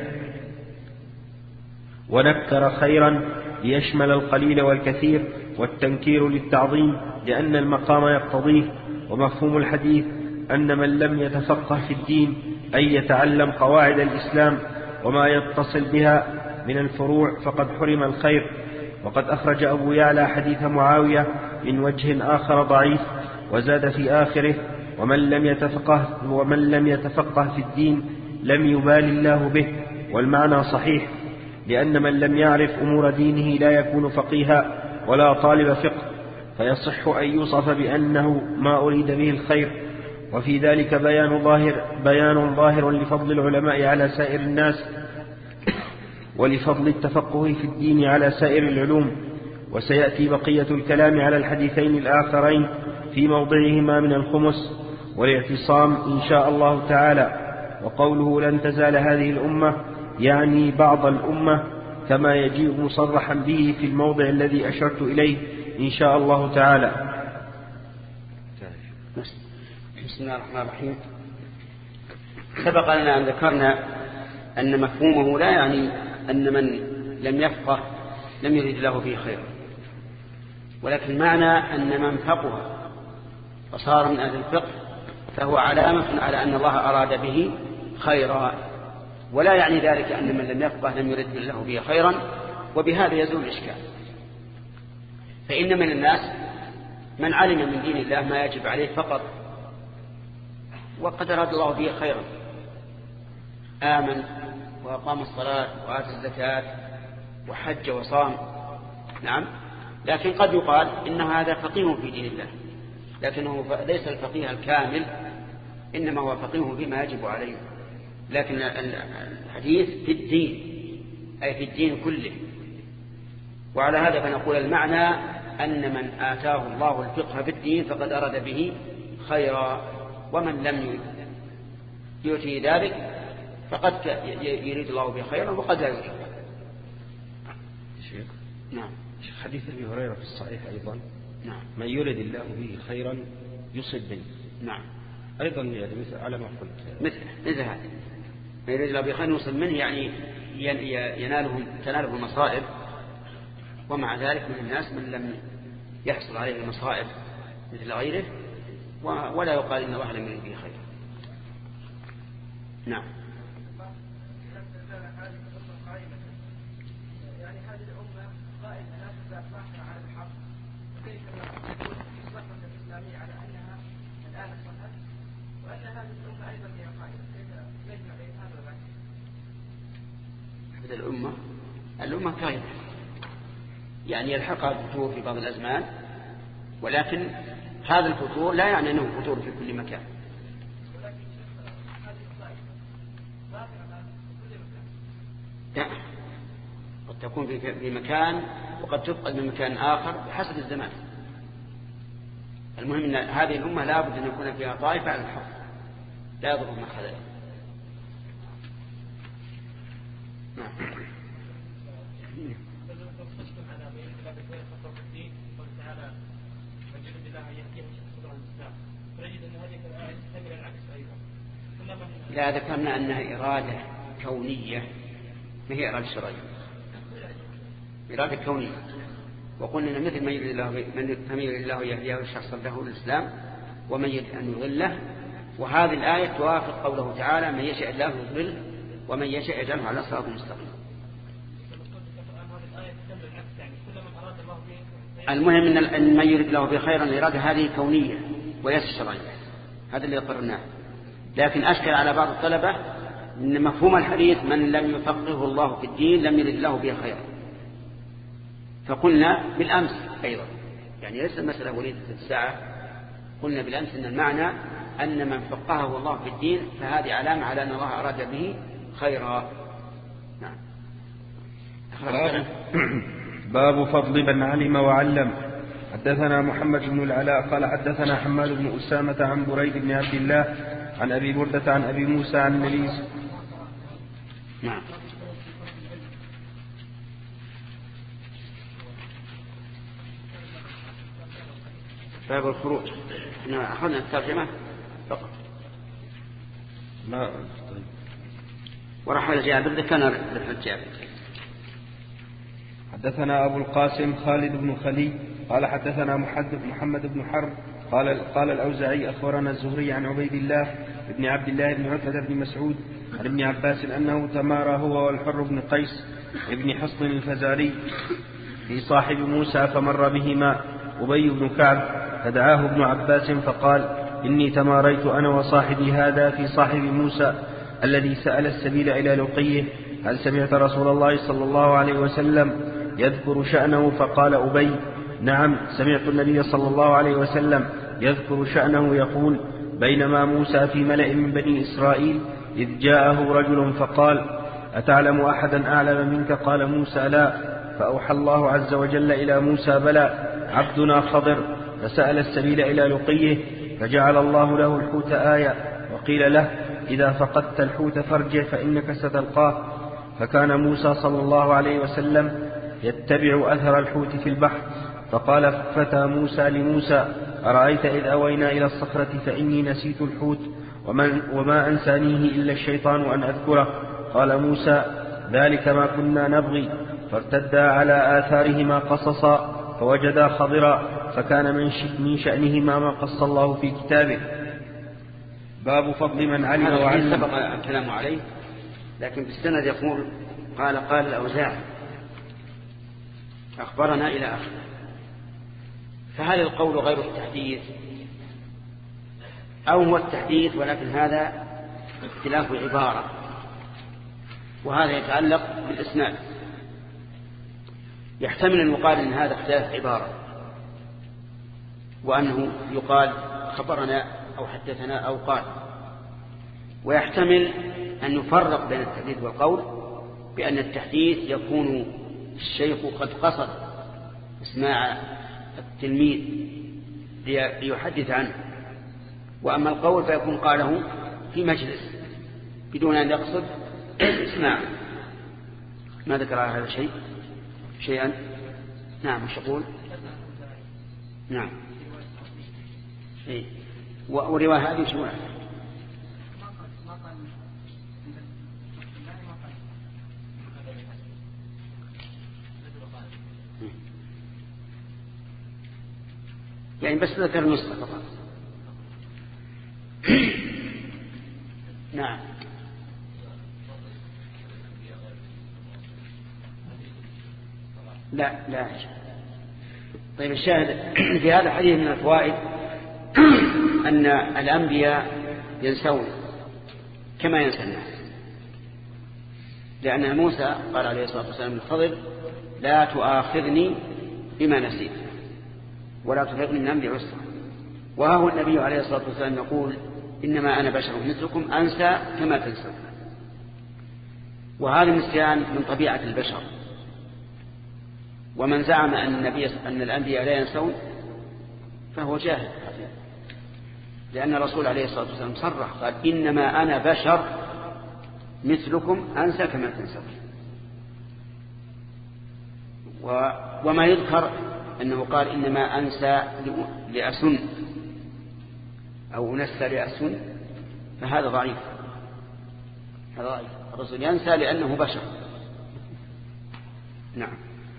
ونكر خيرا ليشمل القليل والكثير، والتنكير للتعظيم لأن المقام يقتضيه. ومفهوم الحديث أن من لم يتفقه في الدين أي يتعلم قواعد الإسلام وما يتصل بها من الفروع فقد حرم الخير. وقد أخرج أبو يعلى حديث معاوية من وجه آخر ضعيف، وزاد في آخره: ومن لم يتفقه, ومن لم يتفقه في الدين لم يبال الله به. والمعنى صحيح، لأن من لم يعرف أمور دينه لا يكون فقيها ولا طالب فقه، فيصح أن يوصف بأنه ما أريد به الخير. وفي ذلك بيان ظاهر, بيان ظاهر لفضل العلماء على سائر الناس، ولفضل التفقه في الدين على سائر العلوم. وسيأتي بقية الكلام على الحديثين الآخرين في موضعهما من الخمس والاعتصام إن شاء الله تعالى. وقوله لن تزال هذه الأمة يعني بعض الأمة، كما يجيء مصرحا به في الموضع الذي أشرت إليه إن شاء الله تعالى. بسم الله الرحمن الرحيم. سبق لنا أن ذكرنا أن مفهومه لا يعني أن من لم يفقه لم يريد له فيه خير، ولكن معنى أن من فقه وصار من أهل الفقه فهو علامة على أن الله أراد به خيرا، ولا يعني ذلك أن من لم يفقه لم يرد الله به خيرا، وبهذا يزول الإشكال. فإن من الناس من علم من دين الله ما يجب عليه فقط وقد أراد الله به خيرا، آمن وأقام الصلاة وآتى الزكاة وحج وصام، نعم، لكن قد يقال إن هذا فقيه في دين الله، لكنه ليس الفقيه الكامل، إنما هو فقيه فيما يجب عليه. لكن الحديث في الدين أي في الدين كله. وعلى هذا فنقول المعنى أن من آتاه الله الفقه في الدين فقد أراد به خيرا، ومن لم يؤتي ذلك فقد يريد الله به خيرا وقد لا يريد. شيخ نعم. حديث أبي هريرة في الصحيح أيضا، نعم، من يريد الله به خيرا يصب به. نعم، أيضا يعني مثل على ما قلت مثل مثل هذا، من يريد الله به خيرا يصب منه، يعني ينالهم تناله المصائب. ومع ذلك من الناس من لم يحصل عليه المصائب مثل غيره، ولا يقال إن الله لم يريد به خيرا. نعم. يعني هذه الأمة قائمة لا تزال باقية على الحق، وكيف تكون الصحوة الإسلامية على أنها الآن صحت، وأن هذه الأمة أيضا هي قائمة، كيف يجمع بين هذا وذاك؟ هذه الأمة الأمة قائمة، يعني يلحقها الفتور في بعض الأزمان، ولكن هذا الفتور لا يعني أنه فتور في كل مكان. لا، قد تكون في مكان وقد تفقد من مكان آخر بحسب الزمان. المهم أن هذه الأمة لا بد أن يكون فيها طائفة على الحق، لا يضر ما خذل. نعم. لا، ذكرنا أنها إرادة كونية ما هي إرادة شرعية، إرادة كونية. وقلنا إن مثل من يريد الله من يريد الله يهديه شخصا له الإسلام ومن يريد أن يضله. وهذه الآية توافق قوله تعالى من يشاء الله يضلل ومن يشاء يجعله على صراط مستقيم. المهم أن من يريد الله بخيرا الإرادة هذه كونية وليس شرعية، هذا اللي قررناه. لكن أشكل على بعض الطلبة أن مفهوم الحديث من لم يفقهه الله في الدين لم يرد الله به خيرا، فقلنا بالأمس أيضا، يعني ليس المسألة وليدة الساعة، قلنا بالأمس أن المعنى أن من فقهه الله في الدين فهذه علامة على أن الله أراد به خيرا. نعم. باب, باب فضل من علم وعلم. حدثنا محمد بن العلاء قال حدثنا حماد بن أسامة عن بريد بن عبد الله عن أبي بردة عن أبي موسى عن النبي. نعم. باب الخروج. نعم. أخذنا الترجمة فقط. لا. طيب. ورحل جابر ذكرنا رحلة جابر. حدثنا أبو القاسم خالد بن خلي قال حدثنا محمد بن حرب قال قال الأوزاعي أخبرنا الزهري عن عبيد الله بن عبد الله بن عتبة بن مسعود عن ابن عباس أنه تمارى هو والحر بن قيس ابن حصن الفزاري في صاحب موسى فمر بهما أبي بن كعب فدعاه ابن عباس فقال إني تماريت أنا وصاحبي هذا في صاحب موسى الذي سأل السبيل إلى لقيه هل سمعت رسول الله صلى الله عليه وسلم يذكر شأنه؟ فقال أبي نعم سمعت النبي صلى الله عليه وسلم يذكر شأنه يقول بينما موسى في ملأ من بني إسرائيل إذ جاءه رجل فقال أتعلم أحدا أعلم منك؟ قال موسى لا. فأوحى الله عز وجل إلى موسى بلى عبدنا خضر فسأل السبيل إلى لقيه فجعل الله له الحوت آية وقيل له إذا فقدت الحوت فارجع فإنك ستلقاه. فكان موسى صلى الله عليه وسلم يتبع أثر الحوت في البحر. فقال فتى موسى لموسى أرأيت إذ أوينا إلى الصخرة فإني نسيت الحوت ومن وما أنسانيه إلا الشيطان أن أذكره. قال موسى ذلك ما كنا نبغي. فارتدا على آثارهما قصصا فوجدا خضرا فكان من شأنهما ما قص الله في كتابه. باب فضل من علم وعلم. سبق الكلام عليه، لكن في السند يقول قال قال الأوزاعي أخبرنا إلى آخره. فهل القول غير التحديث أو هو التحديث ولكن هذا اختلاف عبارة، وهذا يتعلق بالإسناد. يحتمل أن يقال أن هذا اختلاف عبارة وأنه يقال خبرنا أو حدثنا أو قال، ويحتمل أن يفرق بين التحديث والقول بأن التحديث يكون الشيخ قد قصد اسماع التلميذ ليحدث عنه، وأما القول فيكون قاله في مجلس بدون أن يقصد اسماع. ما ذكر هذا الشيء شيئا؟ نعم. مش يقول؟ نعم. إيه. ورواية هذه شو؟ يعني بس ذكر نصف فقط. نعم. لا لا. طيب الشاهد في هذا الحديث من الفوائد أن الأنبياء ينسون كما ينسى الناس، لأن موسى قال عليه الصلاة والسلام للخضر لا تؤاخذني بما نسيت ولا تفرقني من أمري عسرا. وهو النبي عليه الصلاة والسلام يقول إنما أنا بشر مثلكم أنسى كما تنسون. وهذا النسيان من طبيعة البشر، ومن زعم أن النبي أن الأنبياء لا ينسون فهو جاهل، لأن الرسول عليه الصلاة والسلام صرح قال إنما أنا بشر مثلكم أنسى كما تنسون. وما يذكر أنه قال إنما أنسى لأسن أو أنسى لأسن فهذا ضعيف. هذا ضعيف. الرسول ينسى لأنه بشر. نعم.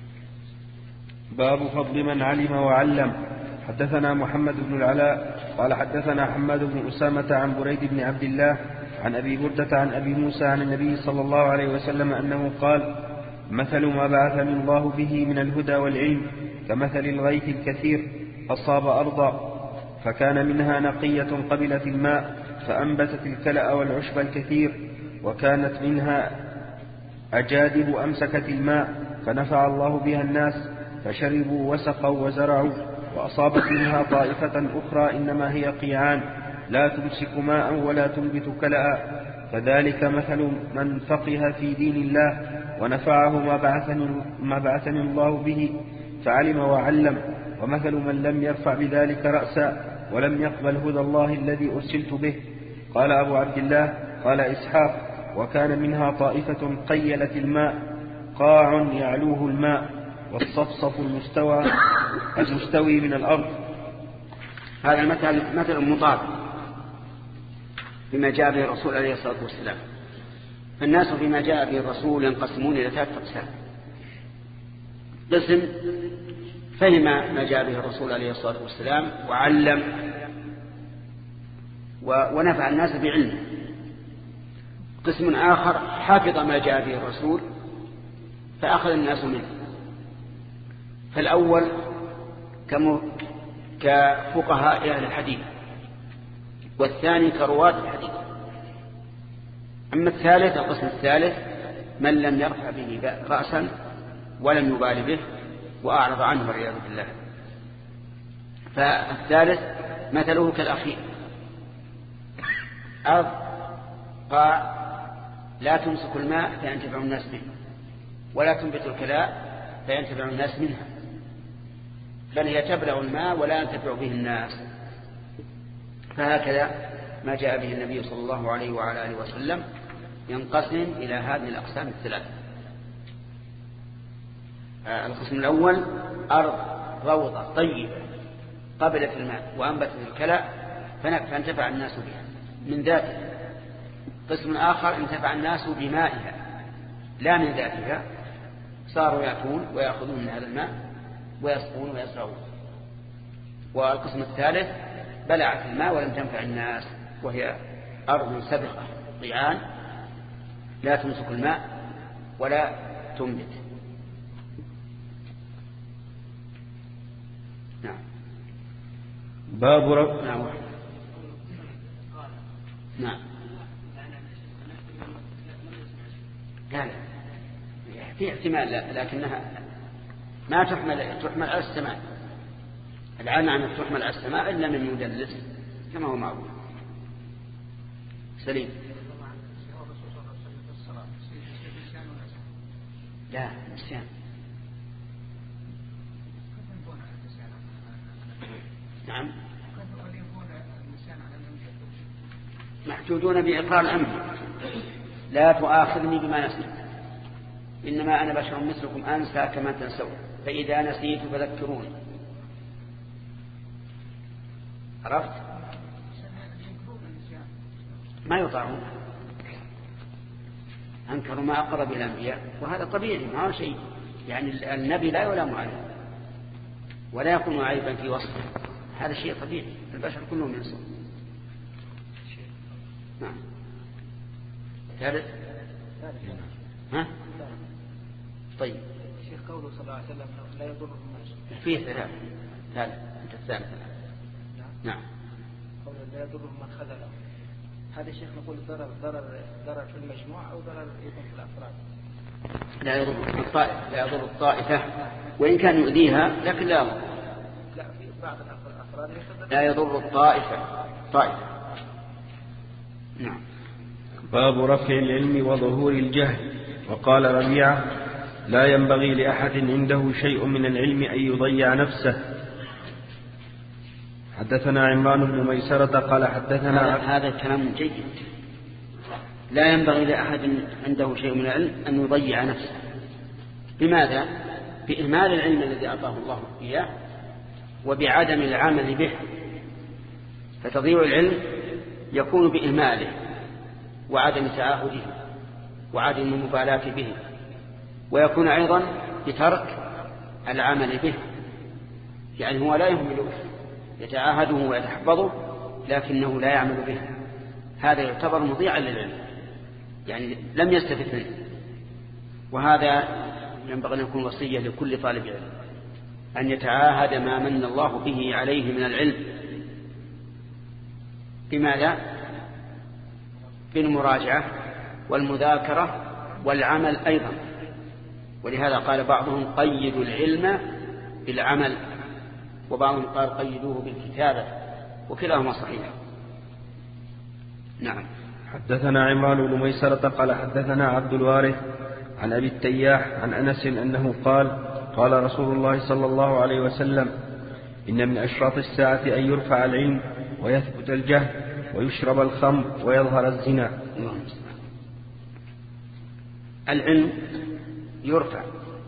باب فضل من علم وعلم. حدثنا محمد بن العلاء قال حدثنا حماد بن أسامة عن بريد بن عبد الله عن أبي بردة عن أبي موسى عن النبي صلى الله عليه وسلم أنه قال مثل ما بعثني الله به من الهدى والعلم كمثل الغيث الكثير أصاب أرضا فكان منها نقية قبلت الماء فأنبتت الكلأ والعشب الكثير، وكانت منها أجادب أمسكت الماء فنفع الله بها الناس فشربوا وسقوا وزرعوا. وأصابت منها طائفة أخرى إنما هي قيعان لا تمسك ماء ولا تنبت كلأ، فذلك مثل من فقه في دين الله ونفعه ما بعثني, ما بعثني الله به فعلم وعلم. ومثل من لم يرفع بذلك رأسا ولم يقبل هدى الله الذي أرسلت به. قال أبو عبد الله قال إسحاق وكان منها طائفة قيلت الماء قاع يعلوه الماء والصفصف المستوى المستوي من الأرض. هذا المثل مثل مطابق بما جاء به الرسول عليه الصلاة والسلام. فالناس بما جاء به الرسول ينقسمون إلى ثلاثة أقسام. قسم فهم ما جاء به الرسول عليه الصلاة والسلام وعلم ونفع الناس بعلمه. قسم آخر حافظ ما جاء به الرسول فأخذ الناس منه. فالأول كفقهاء أهل الحديث، والثاني كرواة الحديث. أما الثالث القسم الثالث من لم يرفع به رأسا ولم يبال به وأعرض عنه والعياذ بالله. فالثالث مثله كالأخير أرض قاع لا تمسك الماء فينتفع الناس منه ولا تنبت الكلاء فينتفع الناس منها، بل هي تبلغ الماء ولا ينتفع به الناس. فهكذا ما جاء به النبي صلى الله عليه وعلى آله وسلم ينقسم إلى هذه الأقسام الثلاثة. القسم الأول أرض روضة طيبة قبلت الماء وأنبتت الكلاء فانتفع الناس بها من ذاتها. قسم آخر انتفع الناس بمائها لا من ذاتها، صاروا يأتون ويأخذون من هذا الماء ويسقون ويزرعون. والقسم الثالث بلعت الماء ولم تنفع الناس، وهي أرض سبقة ضيعان لا تمسك الماء ولا تنبت. نعم. باب رب نعم. نعم. لا لا في احتمال، لا لكنها ما تحمل تحمل على السماء. العلم عن تحمل على السماء إلا من مدلس كما هو معروف. سليم. لا نسيان. نعم. محدودون بإقرار الأمر، لا تؤاخذني بما نسيت إنما أنا بشر مثلكم أنسى كما تنسون فإذا نسيت فذكروني. عرفت؟ ما يطاعون، أنكروا ما أقرب الأنبياء، وهذا طبيعي ما هو شيء، يعني النبي لا يلام عليه ولا يكون عيبا في وصفه، هذا شيء طبيعي، البشر كلهم ينسون. نعم. ثالث. ها؟ طيب. شيخ قوله صلى الله عليه وسلم لا يضر من فيه ثلاث. ثالث أنت الثالث. نعم. قوله لا يضر من خذله، هذا الشيخ نقول ضرر ضرر ضرر في المجموعة أو ضرر يكون في الأفراد؟ لا يضر الطائفة، لا يضر الطائفة وإن كان يؤذيها لكن لا يضر. لا في بعض الأفراد لا يضر الطائفة طائفة. نعم. باب رفع العلم وظهور الجهل. وقال ربيعة لا ينبغي لأحد عنده شيء من العلم أن يضيع نفسه. حدثنا عمران بن ميسرة قال حدثنا. هذا كلام جيد. لا ينبغي لأحد عنده شيء من العلم أن يضيع نفسه. بماذا؟ بإهمال العلم الذي أعطاه الله إياه وبعدم العمل به. فتضيع العلم يكون بإهماله وعدم تعاهده وعدم المبالاة به، ويكون أيضا بترك العمل به، يعني هو لا يهمله، يتعاهده ويتحفظه لكنه لا يعمل به، هذا يعتبر مضيعا للعلم، يعني لم يستفد منه. وهذا ينبغي أن يكون وصية لكل طالب علم أن يتعاهد ما من الله به عليه من العلم. بماذا؟ بالمراجعة والمذاكرة والعمل أيضا. ولهذا قال بعضهم قيدوا العلم بالعمل، وبعضهم قال قيدوه بالكتابة، وكلاهما صحيح. نعم. حدثنا عمران بن ميسرة قال حدثنا عبد الوارث عن أبي التياح عن أنس أنه قال قال رسول الله صلى الله عليه وسلم إن من أشراط الساعة أن يرفع العلم ويثبت الجهل ويشرب الخمر ويظهر الزنا. العلم يرفع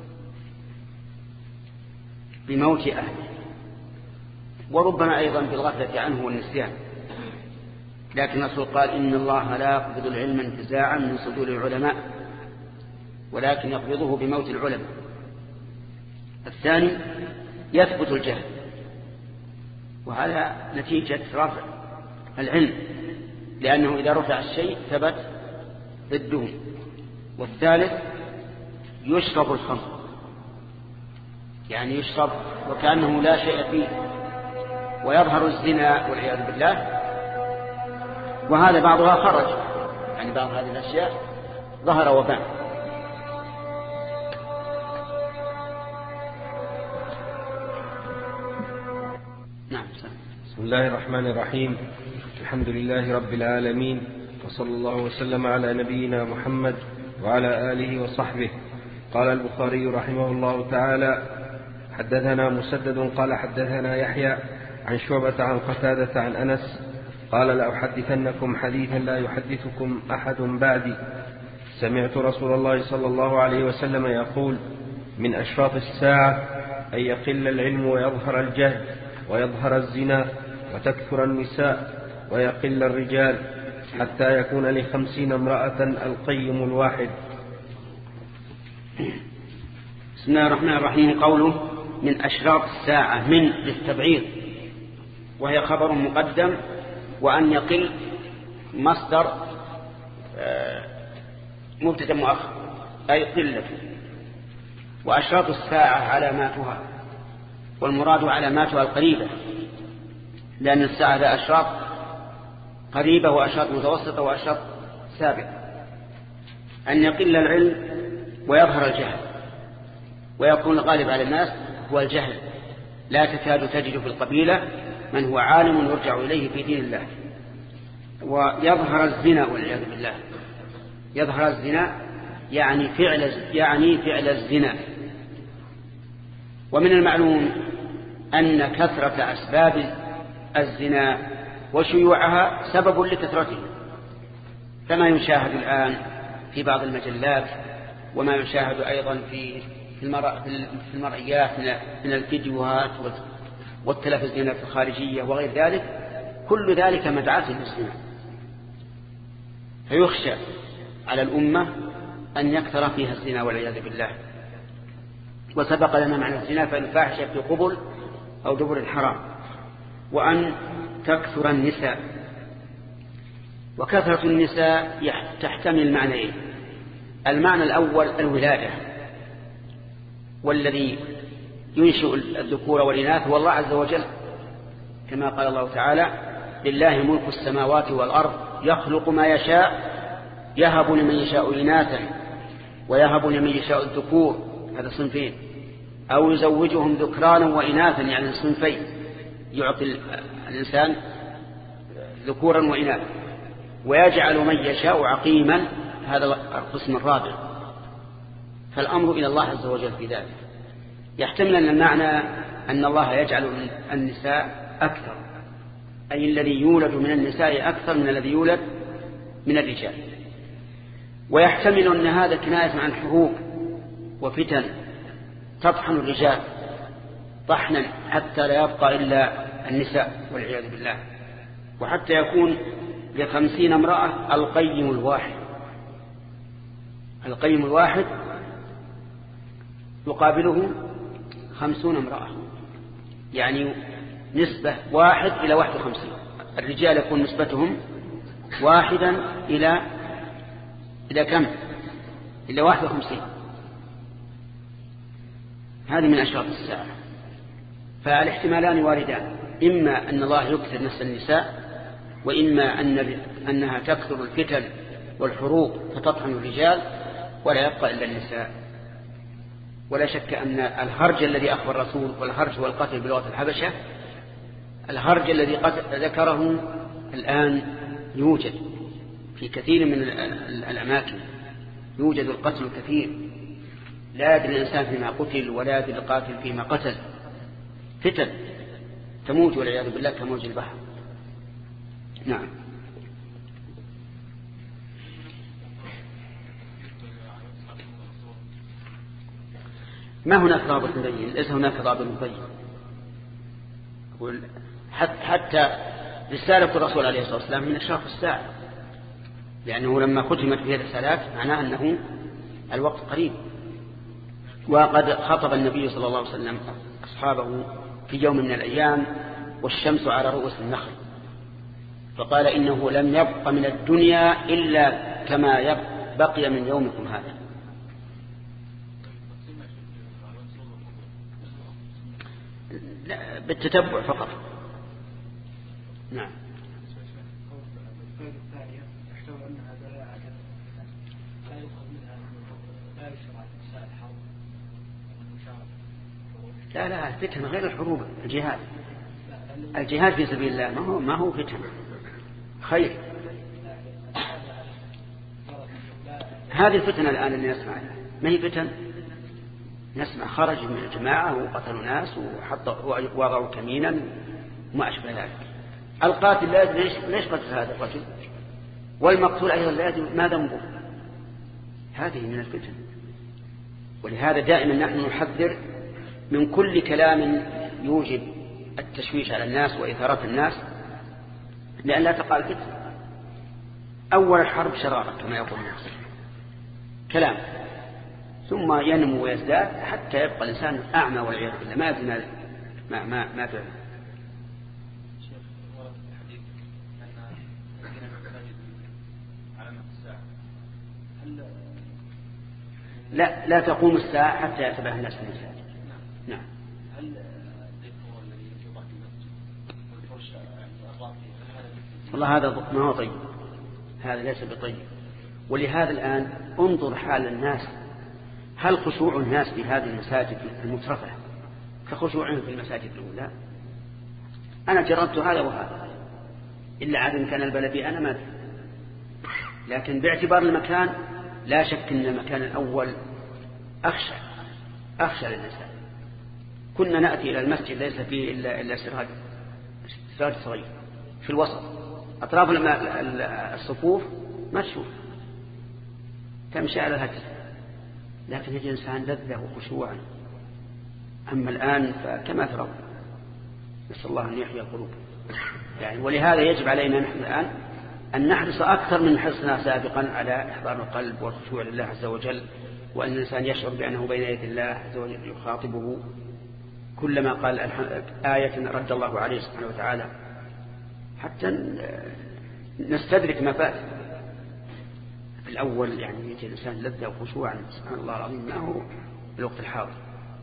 بموت أهله، وربما أيضا بالغفلة عنه والنسيان، لكن الرسول قال إن الله لا يقبض العلم انتزاعا من صدور العلماء ولكن يقبضه بموت العلماء. الثاني يثبت الجهل، وهذا نتيجة رفع العلم، لأنه إذا رفع الشيء ثبت ضده. والثالث يشرب الخمر، يعني يشرب وكأنه لا شيء فيه، ويظهر الزنا والعياذ بالله. وهذا بعضها خرج، يعني بعض هذه الأشياء ظهر وبان. نعم. بسم الله الرحمن الرحيم. الحمد لله رب العالمين، وصلى الله وسلم على نبينا محمد وعلى آله وصحبه. قال البخاري رحمه الله تعالى حدثنا مسدد قال حدثنا يحيى عن شعبة عن قتادة عن أنس قال لأحدثنكم حديثا لا يحدثكم أحد بعدي. سمعت رسول الله صلى الله عليه وسلم يقول من أشراط الساعة أن يقل العلم ويظهر الجهل ويظهر الزنا وتكثر النساء ويقل الرجال حتى يكون لخمسين امرأة القيم الواحد. بسم الله الرحمن الرحيم. قوله من أشراط الساعة من للتبعيض وهي خبر مقدم، وأن يقل مصدر مبتدأ مؤخر أي قلة. وأشراط الساعة علاماتها، والمراد علاماتها القريبة، لأن الساعة لها أشراط قريبة وأشراط متوسطة وأشراط سابقة. أن يقل العلم ويظهر الجهل، ويكون الغالب على الناس هو الجهل، لا تكاد تجد في القبيلة من هو عالم يرجع إليه في دين الله. ويظهر الزنا والعياذ بالله. يظهر الزنا يعني فعل يعني فعل الزنا. ومن المعلوم أن كثرة أسباب الزنا وشيوعها سبب لكثرته، كما يشاهد الآن في بعض المجلات، وما يشاهد أيضا في في المرئيات من الفيديوهات والتلفزيونات الخارجية وغير ذلك. كل ذلك مدعاة للزنا، فيخشى على الأمة أن يكثر فيها الزنا والعياذ بالله. وسبق لنا معنى الزنا فالفاحشة في قبل أو دبر الحرام، وأن تكثر النساء. وكثرة النساء تحتمل معنيين: المعنى الأول الولادة، والذي ينشئ الذكور والإناث هو الله عز وجل، كما قال الله تعالى: لله ملك السماوات والأرض يخلق ما يشاء يهب لمن يشاء إناثا ويهب لمن يشاء الذكور، هذا صنفين، أو يزوجهم ذكرانا وإناثا يعني صنفين، يعطي الإنسان ذكورا وإناثا، ويجعل من يشاء عقيما، هذا القسم الرابع. فالأمر إلى الله عز وجل في ذلك. يحتمل أن المعنى أن الله يجعل النساء أكثر، أي الذي يولد من النساء أكثر من الذي يولد من الرجال. ويحتمل أن هذا كناية عن حروب وفتن تطحن الرجال طحنا حتى لا يبقى إلا النساء والعياذ بالله، وحتى يكون لخمسين امرأة القيم الواحد. القيم الواحد يقابله خمسون امرأة، يعني نسبة واحد إلى واحد وخمسين. الرجال يكون نسبتهم واحدا إلى إلى كم؟ إلى واحد وخمسين. هذه من أشراط الساعة. فالاحتمالان واردان: إما أن الله يكثر نسل النساء، وإما أن أنها تكثر الفتن والحروب فتطحن الرجال ولا يبقى إلا النساء. ولا شك أن الهرج الذي أخبر الرسول، والهرج والقتل بلغة الحبشة، الهرج الذي ذكره الآن يوجد في كثير من الأماكن، يوجد القتل كثير، لا يدري الإنسان فيما قتل ولا يدري القاتل فيما قتل. فتن تموت والعياذ بالله كموج البحر. نعم. ما هناك ضابط مبين، ليس هناك ضابط مبين. حتى رسالة الرسول عليه الصلاة والسلام من أشراف الساعة، لأنه لما ختمت بها الرسالات معناه أنه الوقت قريب. وقد خطب النبي صلى الله عليه وسلم أصحابه في يوم من الأيام والشمس على رؤوس النخل، فقال: إنه لم يبق من الدنيا إلا كما بقي من يومكم هذا. بالتتبع فقط. نعم. لا لا الفتنة غير الحروب، الجهاد. الجهاد في سبيل الله ما هو ما هو فتنة، خير. هذه الفتنة الآن اللي نسمعها ما هي فتن. نسمع خرج من الجماعة وقتلوا ناس وحطوا وضعوا كمينا وما أشبه ذلك. القاتل لا يدري ليش ليش قتل هذا الرجل، والمقتول أيضا لا يدري ما ذنبه. هذه من الفتن. ولهذا دائما نحن نحذر من كل كلام يوجب التشويش على الناس وإثارة الناس، لأن لا تقع الفتنة. أول الحرب شرارة كما يقول الناس، كلام، ثم ينمو ويزداد حتى يبقى الإنسان أعمى والعياذ بالله ما يدري ما ما ما تعلم. لا لا تقوم الساعة حتى يتباهى الناس في المساجد. نعم. هل الديكور الذي يوضع في المسجد والفرش الراقي والله هذا ما هو طيب، هذا ليس بطيب. ولهذا الآن انظر حال الناس، هل خشوع الناس في هذه المساجد المترفة كخشوعهم في المساجد الأولى؟ أنا جربت هذا وهذا، إلا عاد إن كان البلدي أنا ما أدري، لكن باعتبار المكان لا شك أن المكان الأول أخشى أخشى للنساء. كنا نأتي إلى المسجد ليس فيه إلا إلا سراج سراج صغير في الوسط، أطراف الصفوف ما تشوف، تمشي على الهجر، لكن يجي إنسان لذة وخشوعا. أما الآن فكما ترون، نسأل الله أن يحيي القلوب يعني. ولهذا يجب علينا نحن الآن أن نحرص أكثر من حرصنا سابقا على إحضار القلب والخشوع لله عز وجل، وأن الإنسان يشعر بأنه بين يدي الله عز وجل يخاطبه كلما قال آية رد الله عليه سبحانه وتعالى، حتى نستدرك ما فات. في الأول يعني يجي الإنسان لذة وخشوعا سبحان الله العظيم ما هو الوقت الحاضر.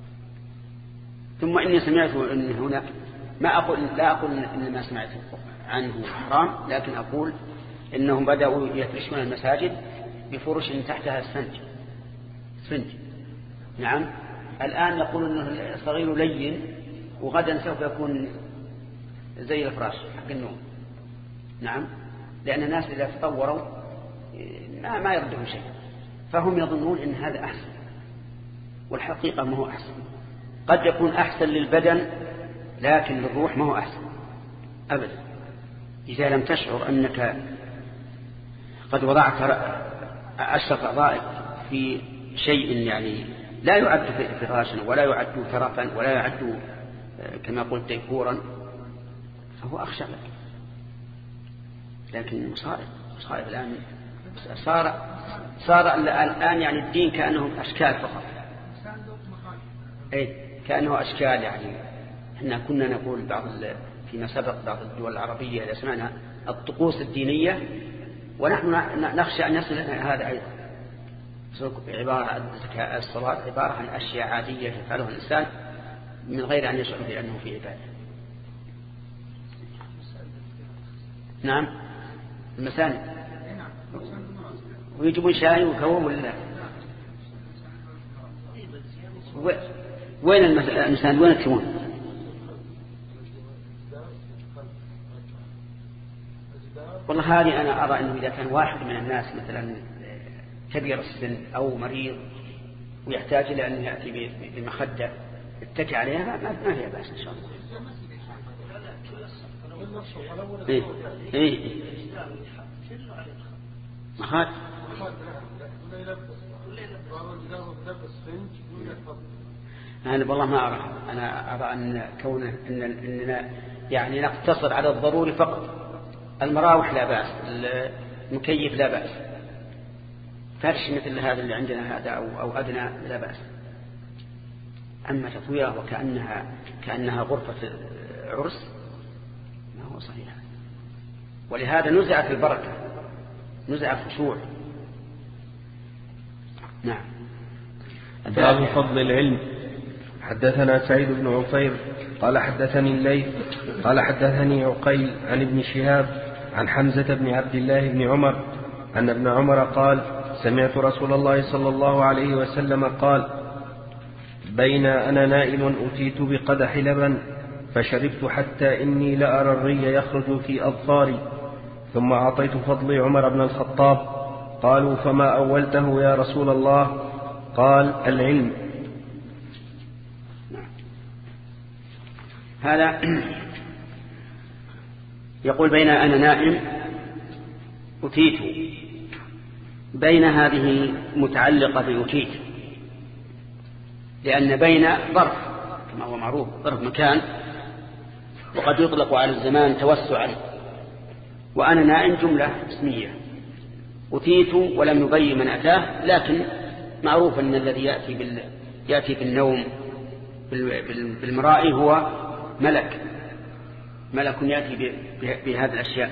ثم إني سمعت أن هناك ما أقول لا أقول إن ما سمعت عنه حرام، لكن أقول إنهم بدأوا يفرشون المساجد بفرش تحتها السنج سنج. نعم. الآن يقول إنه صغير لين، وغدا سوف يكون زي الفراش حق النوم. نعم. لأن الناس إذا تطوروا ما ما يردهم شيء، فهم يظنون إن هذا أحسن، والحقيقة ما هو أحسن. قد يكون أحسن للبدن لكن للروح ما هو أحسن أبدا. إذا لم تشعر أنك قد وضعت أشرف أعضائك في شيء يعني لا يعد فراشا ولا يعد ترفا ولا يعد كما قلت ديكورا، فهو أخشى لك. لكن مصائب مصائب الآن صار صار الآن يعني الدين كأنه أشكال فقط. أي كأنه أشكال يعني. إحنا كنا نقول بعض فيما سبق بعض الدول العربية إذا سمعنا الطقوس الدينية، ونحن نخشى أن يصل هذا أيضا. عبارة عن الصلاة عبارة عن أشياء عادية يفعلها الإنسان من غير أن يشعر بأنه في عبادة. نعم. المساند ويجيبون شاي وكوم ولا وين المساند وين الكوم؟ والله هذه أنا أرى أنه إذا كان واحد من الناس مثلا كبير السن أو مريض ويحتاج إلى أن يأتي بمخدة يتكي عليها ما فيها بأس إن شاء الله. إيه إيه مخاد أنا والله ما أرى. أنا أرى أن كونه إن إننا يعني نقتصر على الضروري فقط. المراوح لا بأس، المكيف لا بأس، فرش مثل هذا اللي عندنا هذا أو أو أدنى لا بأس. أما تطويرها وكأنها كأنها غرفة عرس ما هو صحيح. ولهذا نزعت البركة، نزع الخشوع. نعم. باب فضل العلم. حدثنا سعيد بن عفير قال حدثني الليث قال حدثني عقيل عن ابن شهاب عن حمزة بن عبد الله بن عمر أن ابن عمر قال سمعت رسول الله صلى الله عليه وسلم قال بين أنا نائم أتيت بقدح لبن فشربت حتى إني لأرى الري يخرج في أظفاري ثم أعطيت فضلي عمر بن الخطاب. قالوا فما أولته يا رسول الله؟ قال العلم. هذا يقول بين أنا نائم أتيت، بين هذه متعلقة بأتيت، لأن بين ظرف كما هو معروف، ظرف مكان وقد يطلق على الزمان توسعا، وأنا نائم جملة اسمية. أتيت ولم يبين من أتاه، لكن معروف أن الذي يأتي, بال... يأتي في النوم بالمرائي هو ملك ملك يأتي بهذه الأشياء.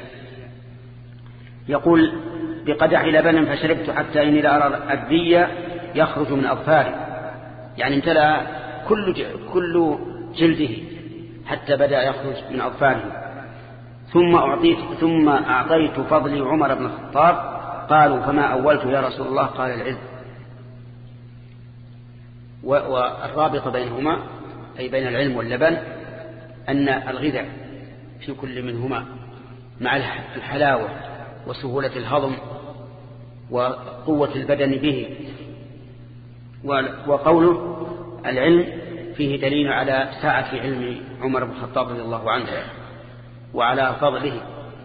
يقول بقدح لبن فشربت حتى إني لأرى الدي يخرج من أظفاري، يعني امتلأ كل كل جلده حتى بدأ يخرج من أظفاره. ثم أعطيت ثم أعطيت فضلي عمر بن الخطاب. قالوا فما أولت يا رسول الله؟ قال العلم. والرابط بينهما أي بين العلم واللبن أن الغذاء في كل منهما مع الحلاوة وسهولة الهضم وقوة البدن به. وقوله العلم فيه دليل على سعة علم عمر بن الخطاب رضي الله عنه وعلى فضله.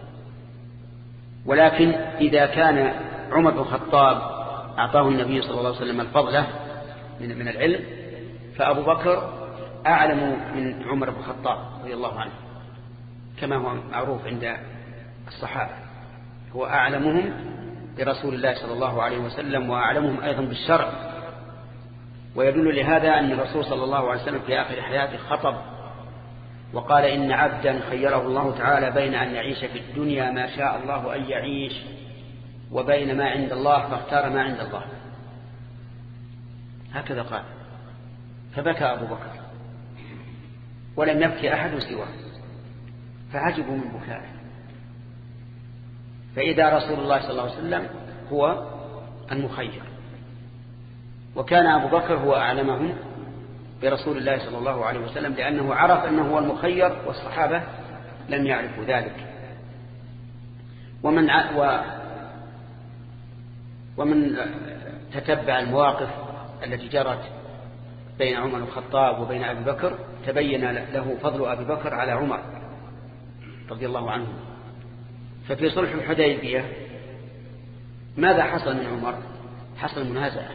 ولكن إذا كان عمر بن الخطاب أعطاه النبي صلى الله عليه وسلم الفضل من العلم، فأبو بكر أعلم من عمر بن الخطاب رضي الله عنه كما هو معروف عند الصحابة، هو أعلمهم برسول الله صلى الله عليه وسلم وأعلمهم أيضا بالشرع. ويدل لهذا أن الرسول صلى الله عليه وسلم في آخر حياته خطب وقال إن عبدا خيره الله تعالى بين أن يعيش في الدنيا ما شاء الله أن يعيش وبين ما عند الله فاختار ما عند الله، هكذا قال. فبكى أبو بكر ولم يبكي أحد سواه، فعجبوا من بكائه. فإذا رسول الله صلى الله عليه وسلم هو المخير، وكان أبو بكر هو أعلمهم برسول الله صلى الله عليه وسلم لأنه عرف أنه هو المخير والصحابة لم يعرفوا ذلك. ومن و ومن تتبع المواقف التي جرت بين عمر بن الخطاب وبين أبي بكر تبين له فضل أبي بكر على عمر رضي الله عنه. ففي صلح الحديبية ماذا حصل من عمر؟ حصل منازعة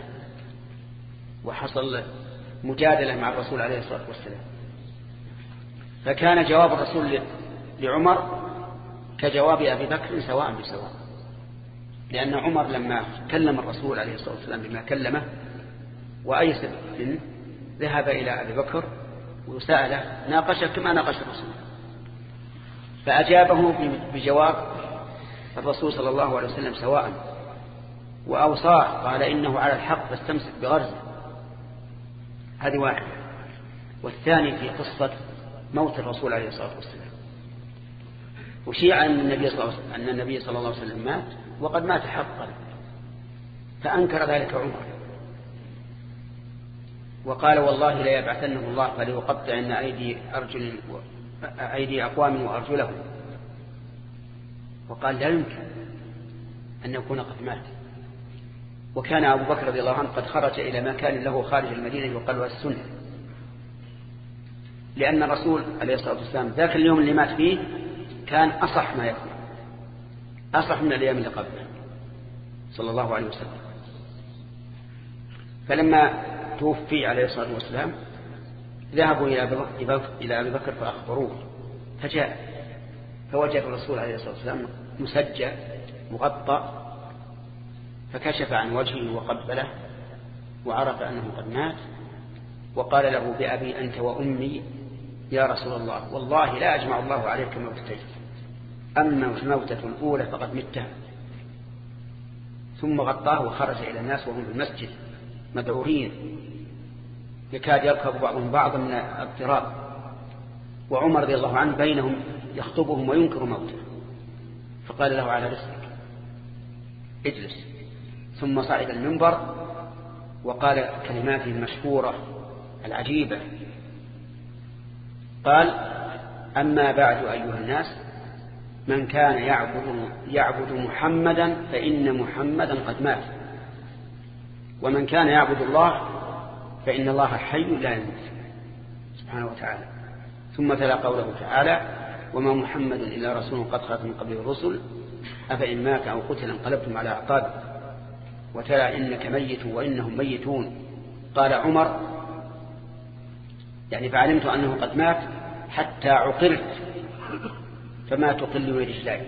وحصل مجادلة مع الرسول عليه الصلاة والسلام، فكان جواب الرسول لعمر كجواب أبي بكر سواء بسواء، لأن عمر لما كلم الرسول عليه الصلاة والسلام بما كلمه وأيس منه ذهب إلى أبي بكر وسأله ناقشه كما ناقش الرسول، فأجابه بجواب الرسول صلى الله عليه وسلم سواء، وأوصاه قال إنه على الحق فاستمسك بغرزه. هذه واحدة. والثاني في قصة موت الرسول عليه الصلاة والسلام، وشيع أن النبي صلى الله عليه وسلم, أن النبي صلى الله عليه وسلم مات وقد مات حقا، فأنكر ذلك عمر وقال والله لا يبعثنه الله فليقطعن أيدي أرجل أيدي أقوام وأرجلهم، وقال لا يمكن أن يكون قد مات. وكان أبو بكر رضي الله عنه قد خرج إلى مكان له خارج المدينة يقال السنة، لأن الرسول عليه الصلاة والسلام ذاك اليوم اللي مات فيه كان أصح ما يكون، أصح من الأيام اللي قبله صلى الله عليه وسلم. فلما توفي عليه الصلاة والسلام ذهبوا إلى أبي بكر فأخبروه، فجاء فوجد الرسول عليه الصلاة والسلام مسجى مغطى، فكشف عن وجهه وقبله وعرف أنه قد مات، وقال له بأبي أنت وأمي يا رسول الله والله لا أجمع الله عليك موتتين، أما الموتة الأولى فقد متها. ثم غطاه وخرج إلى الناس وهم في المسجد مذعورين يكاد يركب بعضهم بعضا من الاضطراب، وعمر رضي الله عنه بينهم يخطبهم وينكر موته، فقال له على رسلك اجلس. ثم صعد المنبر وقال كلماته المشهورة العجيبة، قال أما بعد أيها الناس من كان يعبد, يعبد محمدا فإن محمدا قد مات، ومن كان يعبد الله فإن الله حي لا يموت سبحانه وتعالى. ثم تلا قوله تعالى وما محمد إلا رسول قد خلت من قبله الرسل أفإن مات أو قتل انقلبتم على أعقابكم وتلا إنك ميت وإنهم ميتون. قال عمر يعني فعلمت أنه قد مات حتى عقلت فما تقل رجلاي،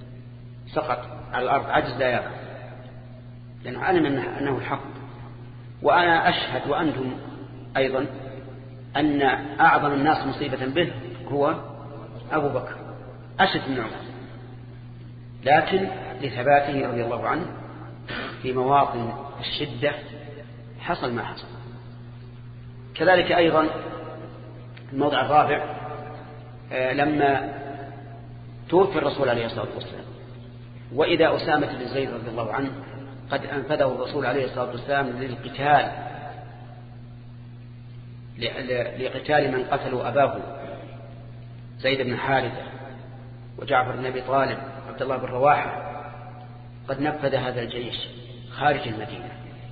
سقط على الأرض عجز لا يقف، لأنه علم أنه الحق. وأنا أشهد وأنتم أيضا أن أعظم الناس مصيبة به هو أبو بكر أشد من عمر، لكن لثباته رضي الله عنه في مواطن الشدة حصل ما حصل. كذلك أيضا الموضع الرابع لما توفي الرسول عليه الصلاة والسلام وإذا أسامة بن زيد رضي الله عنه قد أنفذه الرسول عليه الصلاة والسلام للقتال لقتال من قتلوا أباه زيد بن حارثة وجعفر بن أبي طالب عبد الله بن رواحة، قد نفذ هذا الجيش خارج المدينة.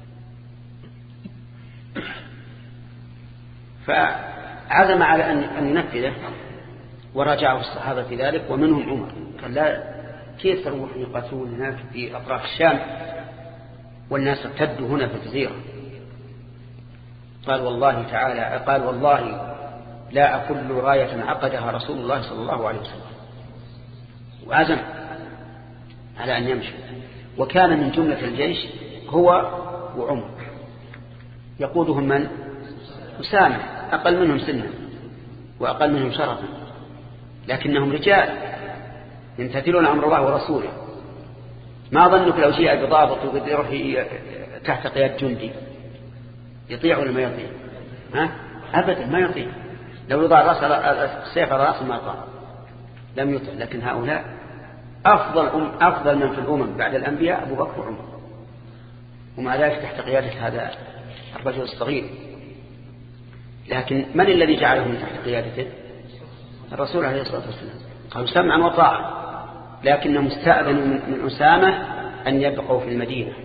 فعزم على أن ينفذه ورجعه الصحابة في ذلك ومنهم عمر، قال لا كيف تروحون يقاتلون هناك في أطراف الشام والناس ارتدوا هنا في الجزيرة؟ قال والله تعالى قال والله لا أكل راية عقدها رسول الله صلى الله عليه وسلم، وعزم على أن يمشي. وكان من جملة الجيش هو وعمر، يقودهم من؟ أسامة، أقل منهم سنا وأقل منهم شرفا، لكنهم رجال يمتثلون أمر الله ورسوله. ما ظنك لو جاء بضابط ويروح تحت قيادة جندي يطيع ولا ما يطيع؟ ها؟ أبدا ما يطيع. لو يضع رأس السيف على رأس ما طاع لم يطيع. لكن هؤلاء أفضل أم أفضل من في الأمم بعد الأنبياء أبو بكر وعمر، ومع ذلك تحت قيادة هذا الرجل الصغير. لكن من الذي جعلهم تحت قيادته؟ الرسول عليه الصلاة والسلام. قالوا سمعا وطاعة، لكنهم استأذنوا من أسامة أن يبقوا في المدينة